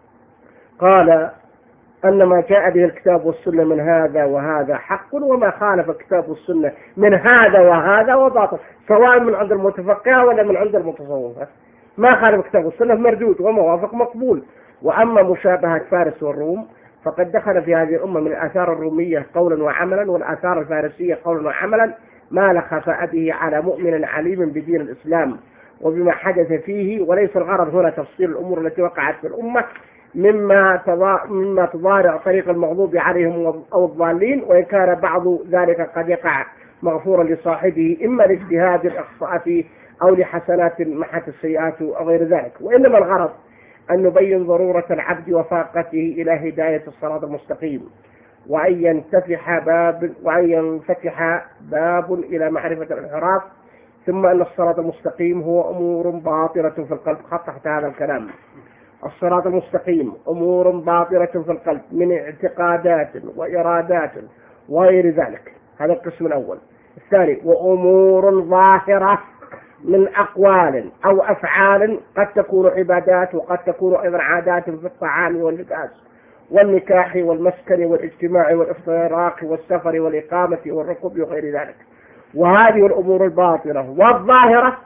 قال أن ما جاء به الكتاب والسنة من هذا وهذا حق، وما خالف الكتاب والسنة من هذا وهذا وباطل، سواء من عند المتفقهة ولا من عند المتصوفة. ما خالف الكتاب والسنة مردود وموافق مقبول. وأما مشابهة فارس والروم فقد دخل في هذه الأمة من الآثار الرومية قولا وعملا، والآثار الفارسية قولا وعملا، ما لا خفاء به على مؤمن عليم بدين الإسلام وبما حدث فيه. وليس الغرض هنا تفصيل الأمور التي وقعت في الأمة مما مما تضارع طريق المغضوب عليهم أو الضالين، وإن كان بعض ذلك قد يقع مغفورا لصاحبه، إما لاجتهاد الأخطاء فيه أو لحسنات محت السيئات أو غير ذلك. وإنما الغرض أن نبين ضرورة العبد وفاقته إلى هداية الصراط المستقيم، وأن ينفتح باب وأن ينفتح باب إلى معرفة الانحراف، ثم أن الصراط المستقيم هو أمور باطلة في القلب. خط تحت هذا الكلام: الصراط المستقيم أمور باطلة في القلب من اعتقادات وإرادات وغير ذلك. هذا القسم الأول. الثاني: وأمور ظاهرة من أقوال أو أفعال، قد تكون عبادات وقد تكون أيضا عادات في الطعام واللباس والنكاح والمسكن والاجتماع والافتراق والسفر والإقامة والركوب وغير ذلك. وهذه الأمور الباطلة والظاهرة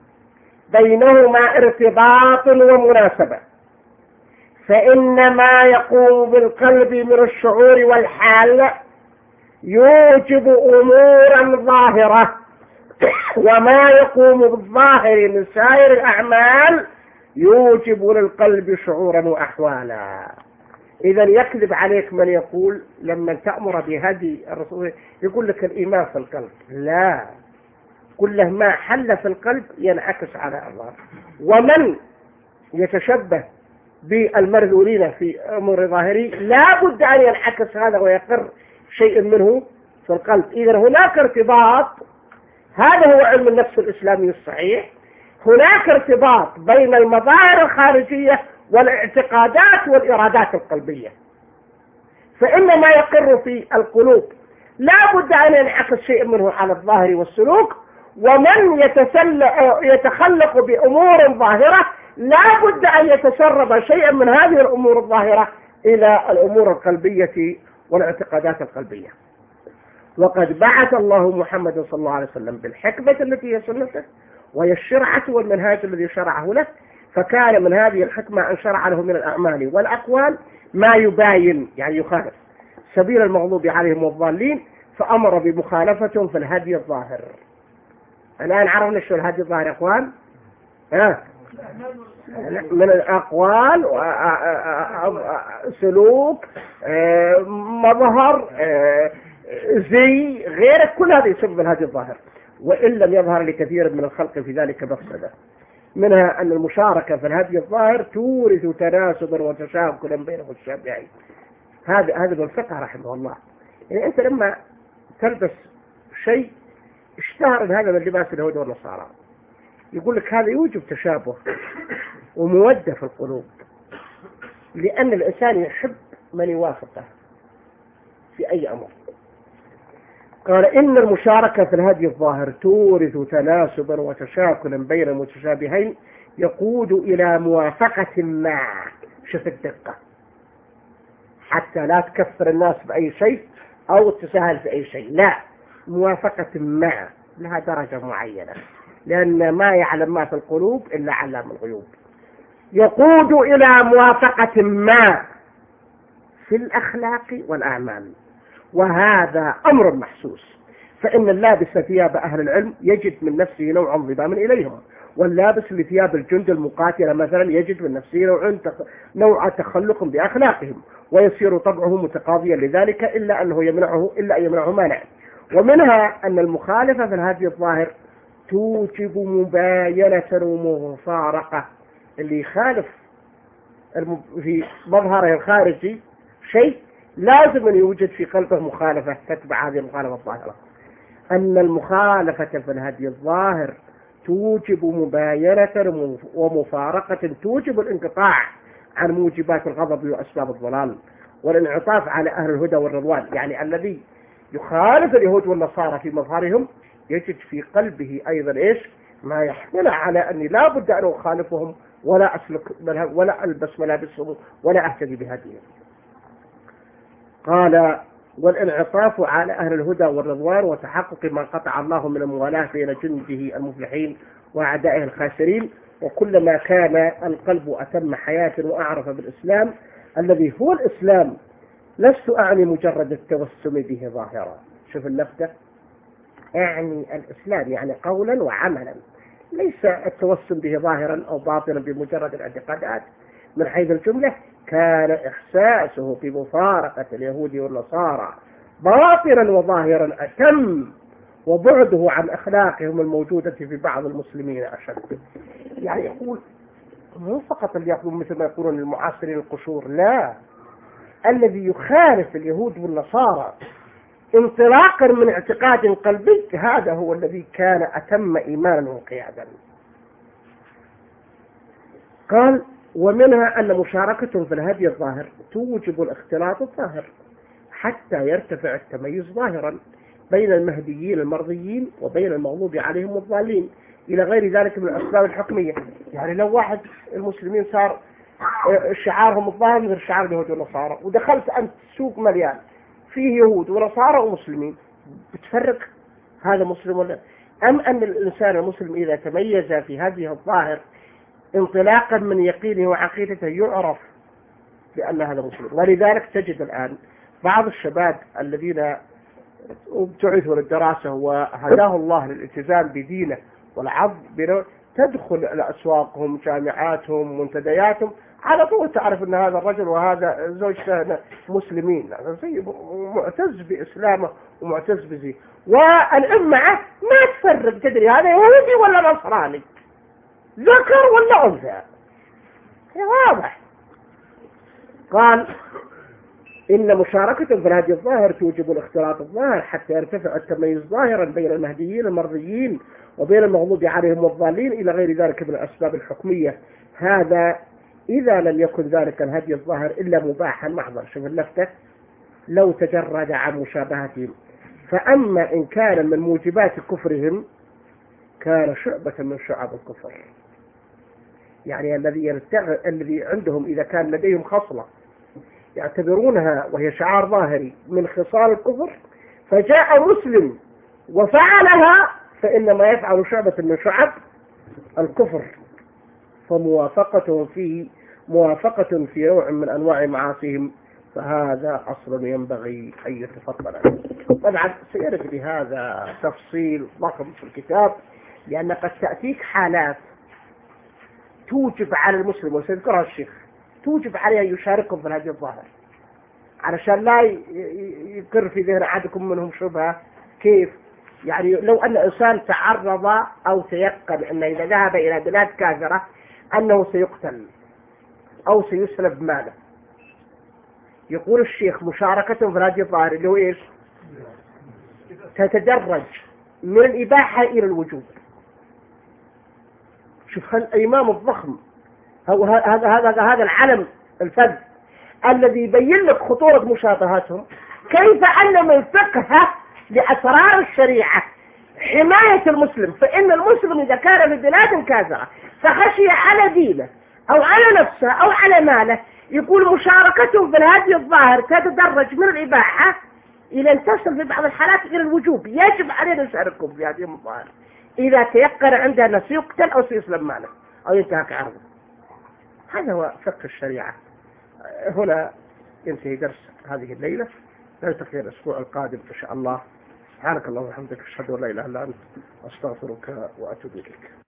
بينهما ارتباط ومناسبة، فإن ما يقوم بالقلب من الشعور والحال يوجب أمورا ظاهرة، وما يقوم بالظاهر من سائر الأعمال يوجب للقلب شعورا وأحوالا. إذا يكذب عليك من يقول لما تأمر بهدي الرسول يقول لك الإيمان في القلب. لا، كله ما حل في القلب ينعكس على الله. ومن يتشبه بالمرذولين في أمور ظاهري لا بد أن ينعكس هذا ويقر شيء منه في القلب. إذا هناك ارتباط، هذا هو علم النفس الإسلامي الصحيح. هناك ارتباط بين المظاهر الخارجية والاعتقادات والإرادات القلبية، فإن ما يقر في القلوب لا بد أن ينعكس شيء منه على الظاهر والسلوك. ومن يتخلق بأمور ظاهرة لا بد أن يتسرب شيئا من هذه الأمور الظاهرة إلى الأمور القلبية والاعتقادات القلبية. وقد بعث الله محمد صلى الله عليه وسلم بالحكمة التي هي سنته، وهي الشرعة والمنهاج الذي شرعه له. فكان من هذه الحكمة أن شرع له من الأعمال والأقوال ما يباين، يعني يخالف سبيل المغضوب عليهم والضالين، فأمر بمخالفتهم في الهدي الظاهر. الآن عرفنا شو الهدي الظاهر يا أخوان؟ ها؟ من الأقوال، سلوك، مظهر، زي، غير كل هذا يسبب الهدي الظاهر، وإن لم يظهر لكثير من الخلق في ذلك مفسدة. منها أن المشاركة في الهدي الظاهر تورث تناسبا وتشاكلا بين المتشابهين. هذا هذا ابن الفقه رحمه الله. يعني أنت لما تلبس شيء اشتهر هذا من لباس اليهود والنصارى، يقول لك هذا يوجب تشابه ومودة في القلوب، لأن الإنسان يحب من يوافقه في أي أمر. قال إن المشاركة في الهدي الظاهر تورث تناسبا وتشاكلا بين المتشابهين يقود إلى موافقة ما. شوف الدقة، حتى لا تكفر الناس بأي شيء أو تسهل في أي شيء، لا، موافقة ما لها درجة معينة، لأن ما يعلم ما في القلوب إلا علام الغيوب. يقود إلى موافقة ما في الأخلاق والأعمال، وهذا أمر محسوس. فإن اللابس ثياب أهل العلم يجد من نفسه نوع انضمام إليهم، واللابس لثياب الجند المقاتلة مثلا يجد من نفسه نوع نوع تخلق بأخلاقهم، ويصير طبعه متقاضيا لذلك، إلا أنه يمنعه إلا أن يمنعه مانع. ومنها أن المخالفة في الهدي الظاهر توجب مباينة ومفارقة. اللي يخالف في مظهره الخارجي شيء لازم أن يوجد في قلبه مخالفة تتبع هذه المخالفة الظاهرة. أن المخالفة في الهدي الظاهر توجب مباينة ومفارقة توجب الانقطاع عن موجبات الغضب وأسباب الضلال والانعطاف على أهل الهدى والرضوان. يعني الذي يخالف اليهود والنصارى في مظهرهم يجد في قلبه أيضا إيش ما يحمل على أني لا بد أن أخالفهم ولا أسلك ولا ألبس ملابسهم ولا أهتدي بهديهم. قال والانعطاف على أهل الهدى والرضوان وتحقق ما قطع الله من الموالاة بين جنده المفلحين وأعدائه الخاسرين. وكلما كان القلب أتم حياة وأعرف بالإسلام الذي هو الإسلام لست أعني مجرد التوسم به ظاهرا. شوف اللفتة، أعني الإسلام يعني قولا وعملا، ليس التوسم به ظاهرا أو باطنا بمجرد الاعتقادات. من حيث الجملة كان إحساسه بمفارقة اليهود والنصارى باطنا وظاهرا أتم، وبعده عن أخلاقهم الموجودة في بعض المسلمين أشد. يعني يقول مو فقط اللي يقولون مثل ما يقولون المعاصرين القشور، لا، الذي يخالف اليهود والنصارى انطلاقا من اعتقاد قلبي هذا هو الذي كان أتم إيمانا وقيادا. قال ومنها أن مشاركة في الهدي الظاهر توجب الاختلاط الظاهر حتى يرتفع التميز ظاهرا بين المهديين المرضيين وبين المغضوب عليهم الضالين إلى غير ذلك من الأسباب الحكمية. يعني لو واحد المسلمين صار شعارهم الظاهر غير شعار اليهود والنصارى، ودخلت أنت سوق مليان فيه يهود ونصارى ومسلمين، بتفرق هذا مسلم ولا؟ أم أن الإنسان المسلم إذا تميز في هذه الظاهر انطلاقا من يقينه وعقيدته يعرف بأن هذا مسلم. ولذلك تجد الآن بعض الشباب الذين ابتعثوا للدراسة وهداه الله للالتزام بدينه والعض تدخل أسواقهم جامعاتهم منتدياتهم على طول تعرف أن هذا الرجل وهذا زوجته مسلمين، معتز بإسلامه ومعتز بزيه، والأم معه ما تفرق تدري هذا يهودي ولا نصراني، ذكر ولا أنثى، واضح. قال إن مشاركة في الهدي الظاهر توجب الاختلاط الظاهر حتى يرتفع التميز ظاهرا بين المهديين المرضيين وبين المغضوب عليهم والضالين إلى غير ذلك من الأسباب الحكمية. هذا إذا لم يكن ذلك الهدي الظاهر إلا مباحا محضا. شوف اللفتة، لو تجرد عن مشابهتهم. فأما إن كان من موجبات كفرهم كان شعبة من شعب الكفر. يعني الذي يلتغ... الذي عندهم إذا كان لديهم خصلة يعتبرونها وهي شعار ظاهري من خصال الكفر فجاء مسلم وفعلها فإنما يفعل شعبة من شعب الكفر، فموافقتهم فيه موافقة في نوع من أنواع معاصيهم، فهذا أصل ينبغي أن يتفضل. طبعا سيرد بهذا تفصيل ضخم في الكتاب، لأن قد تأتيك حالات توجب على المسلم وسيذكرها الشيخ توجب عليه أن يشاركهم في هذه الظاهر علشان لا يقر في ذهن أحدكم منهم شبهة. كيف؟ يعني لو أن إنسان تعرض أو تيقن أنه إذا ذهب إلى بلاد كافرة أنه سيقتل أو سيسلب ماله، يقول الشيخ مشاركة في هذه الظاهر اللي هو إيش؟ تتدرج من الإباحة إلى الوجوب. شوف الإمام الضخم هذا هذا هذا العلم الفذ الذي يبين لك خطورة مشابهاتهم، كيف أن من فقه لأسرار الشريعة حماية المسلم، فإن المسلم إذا كان في بلاد كافرة فخشي على دينه أو على نفسه أو على ماله يقول مشاركته في الهدي الظاهر تتدرج من الإباحة إلى أن تصل في بعض الحالات إلى الوجوب. يجب علينا نشاركهم في هذه الظاهر إذا تيقن عنده أنه سيقتل أو سيسلب ماله أو ينتهك عرضه. هذا هو فقه الشريعة. هنا ينتهي درس هذه الليلة، نلتقي الأسبوع القادم إن شاء الله. سبحانك اللهم وبحمدك أشهد أن لا إله إلا أنت أستغفرك وأتوب إليك.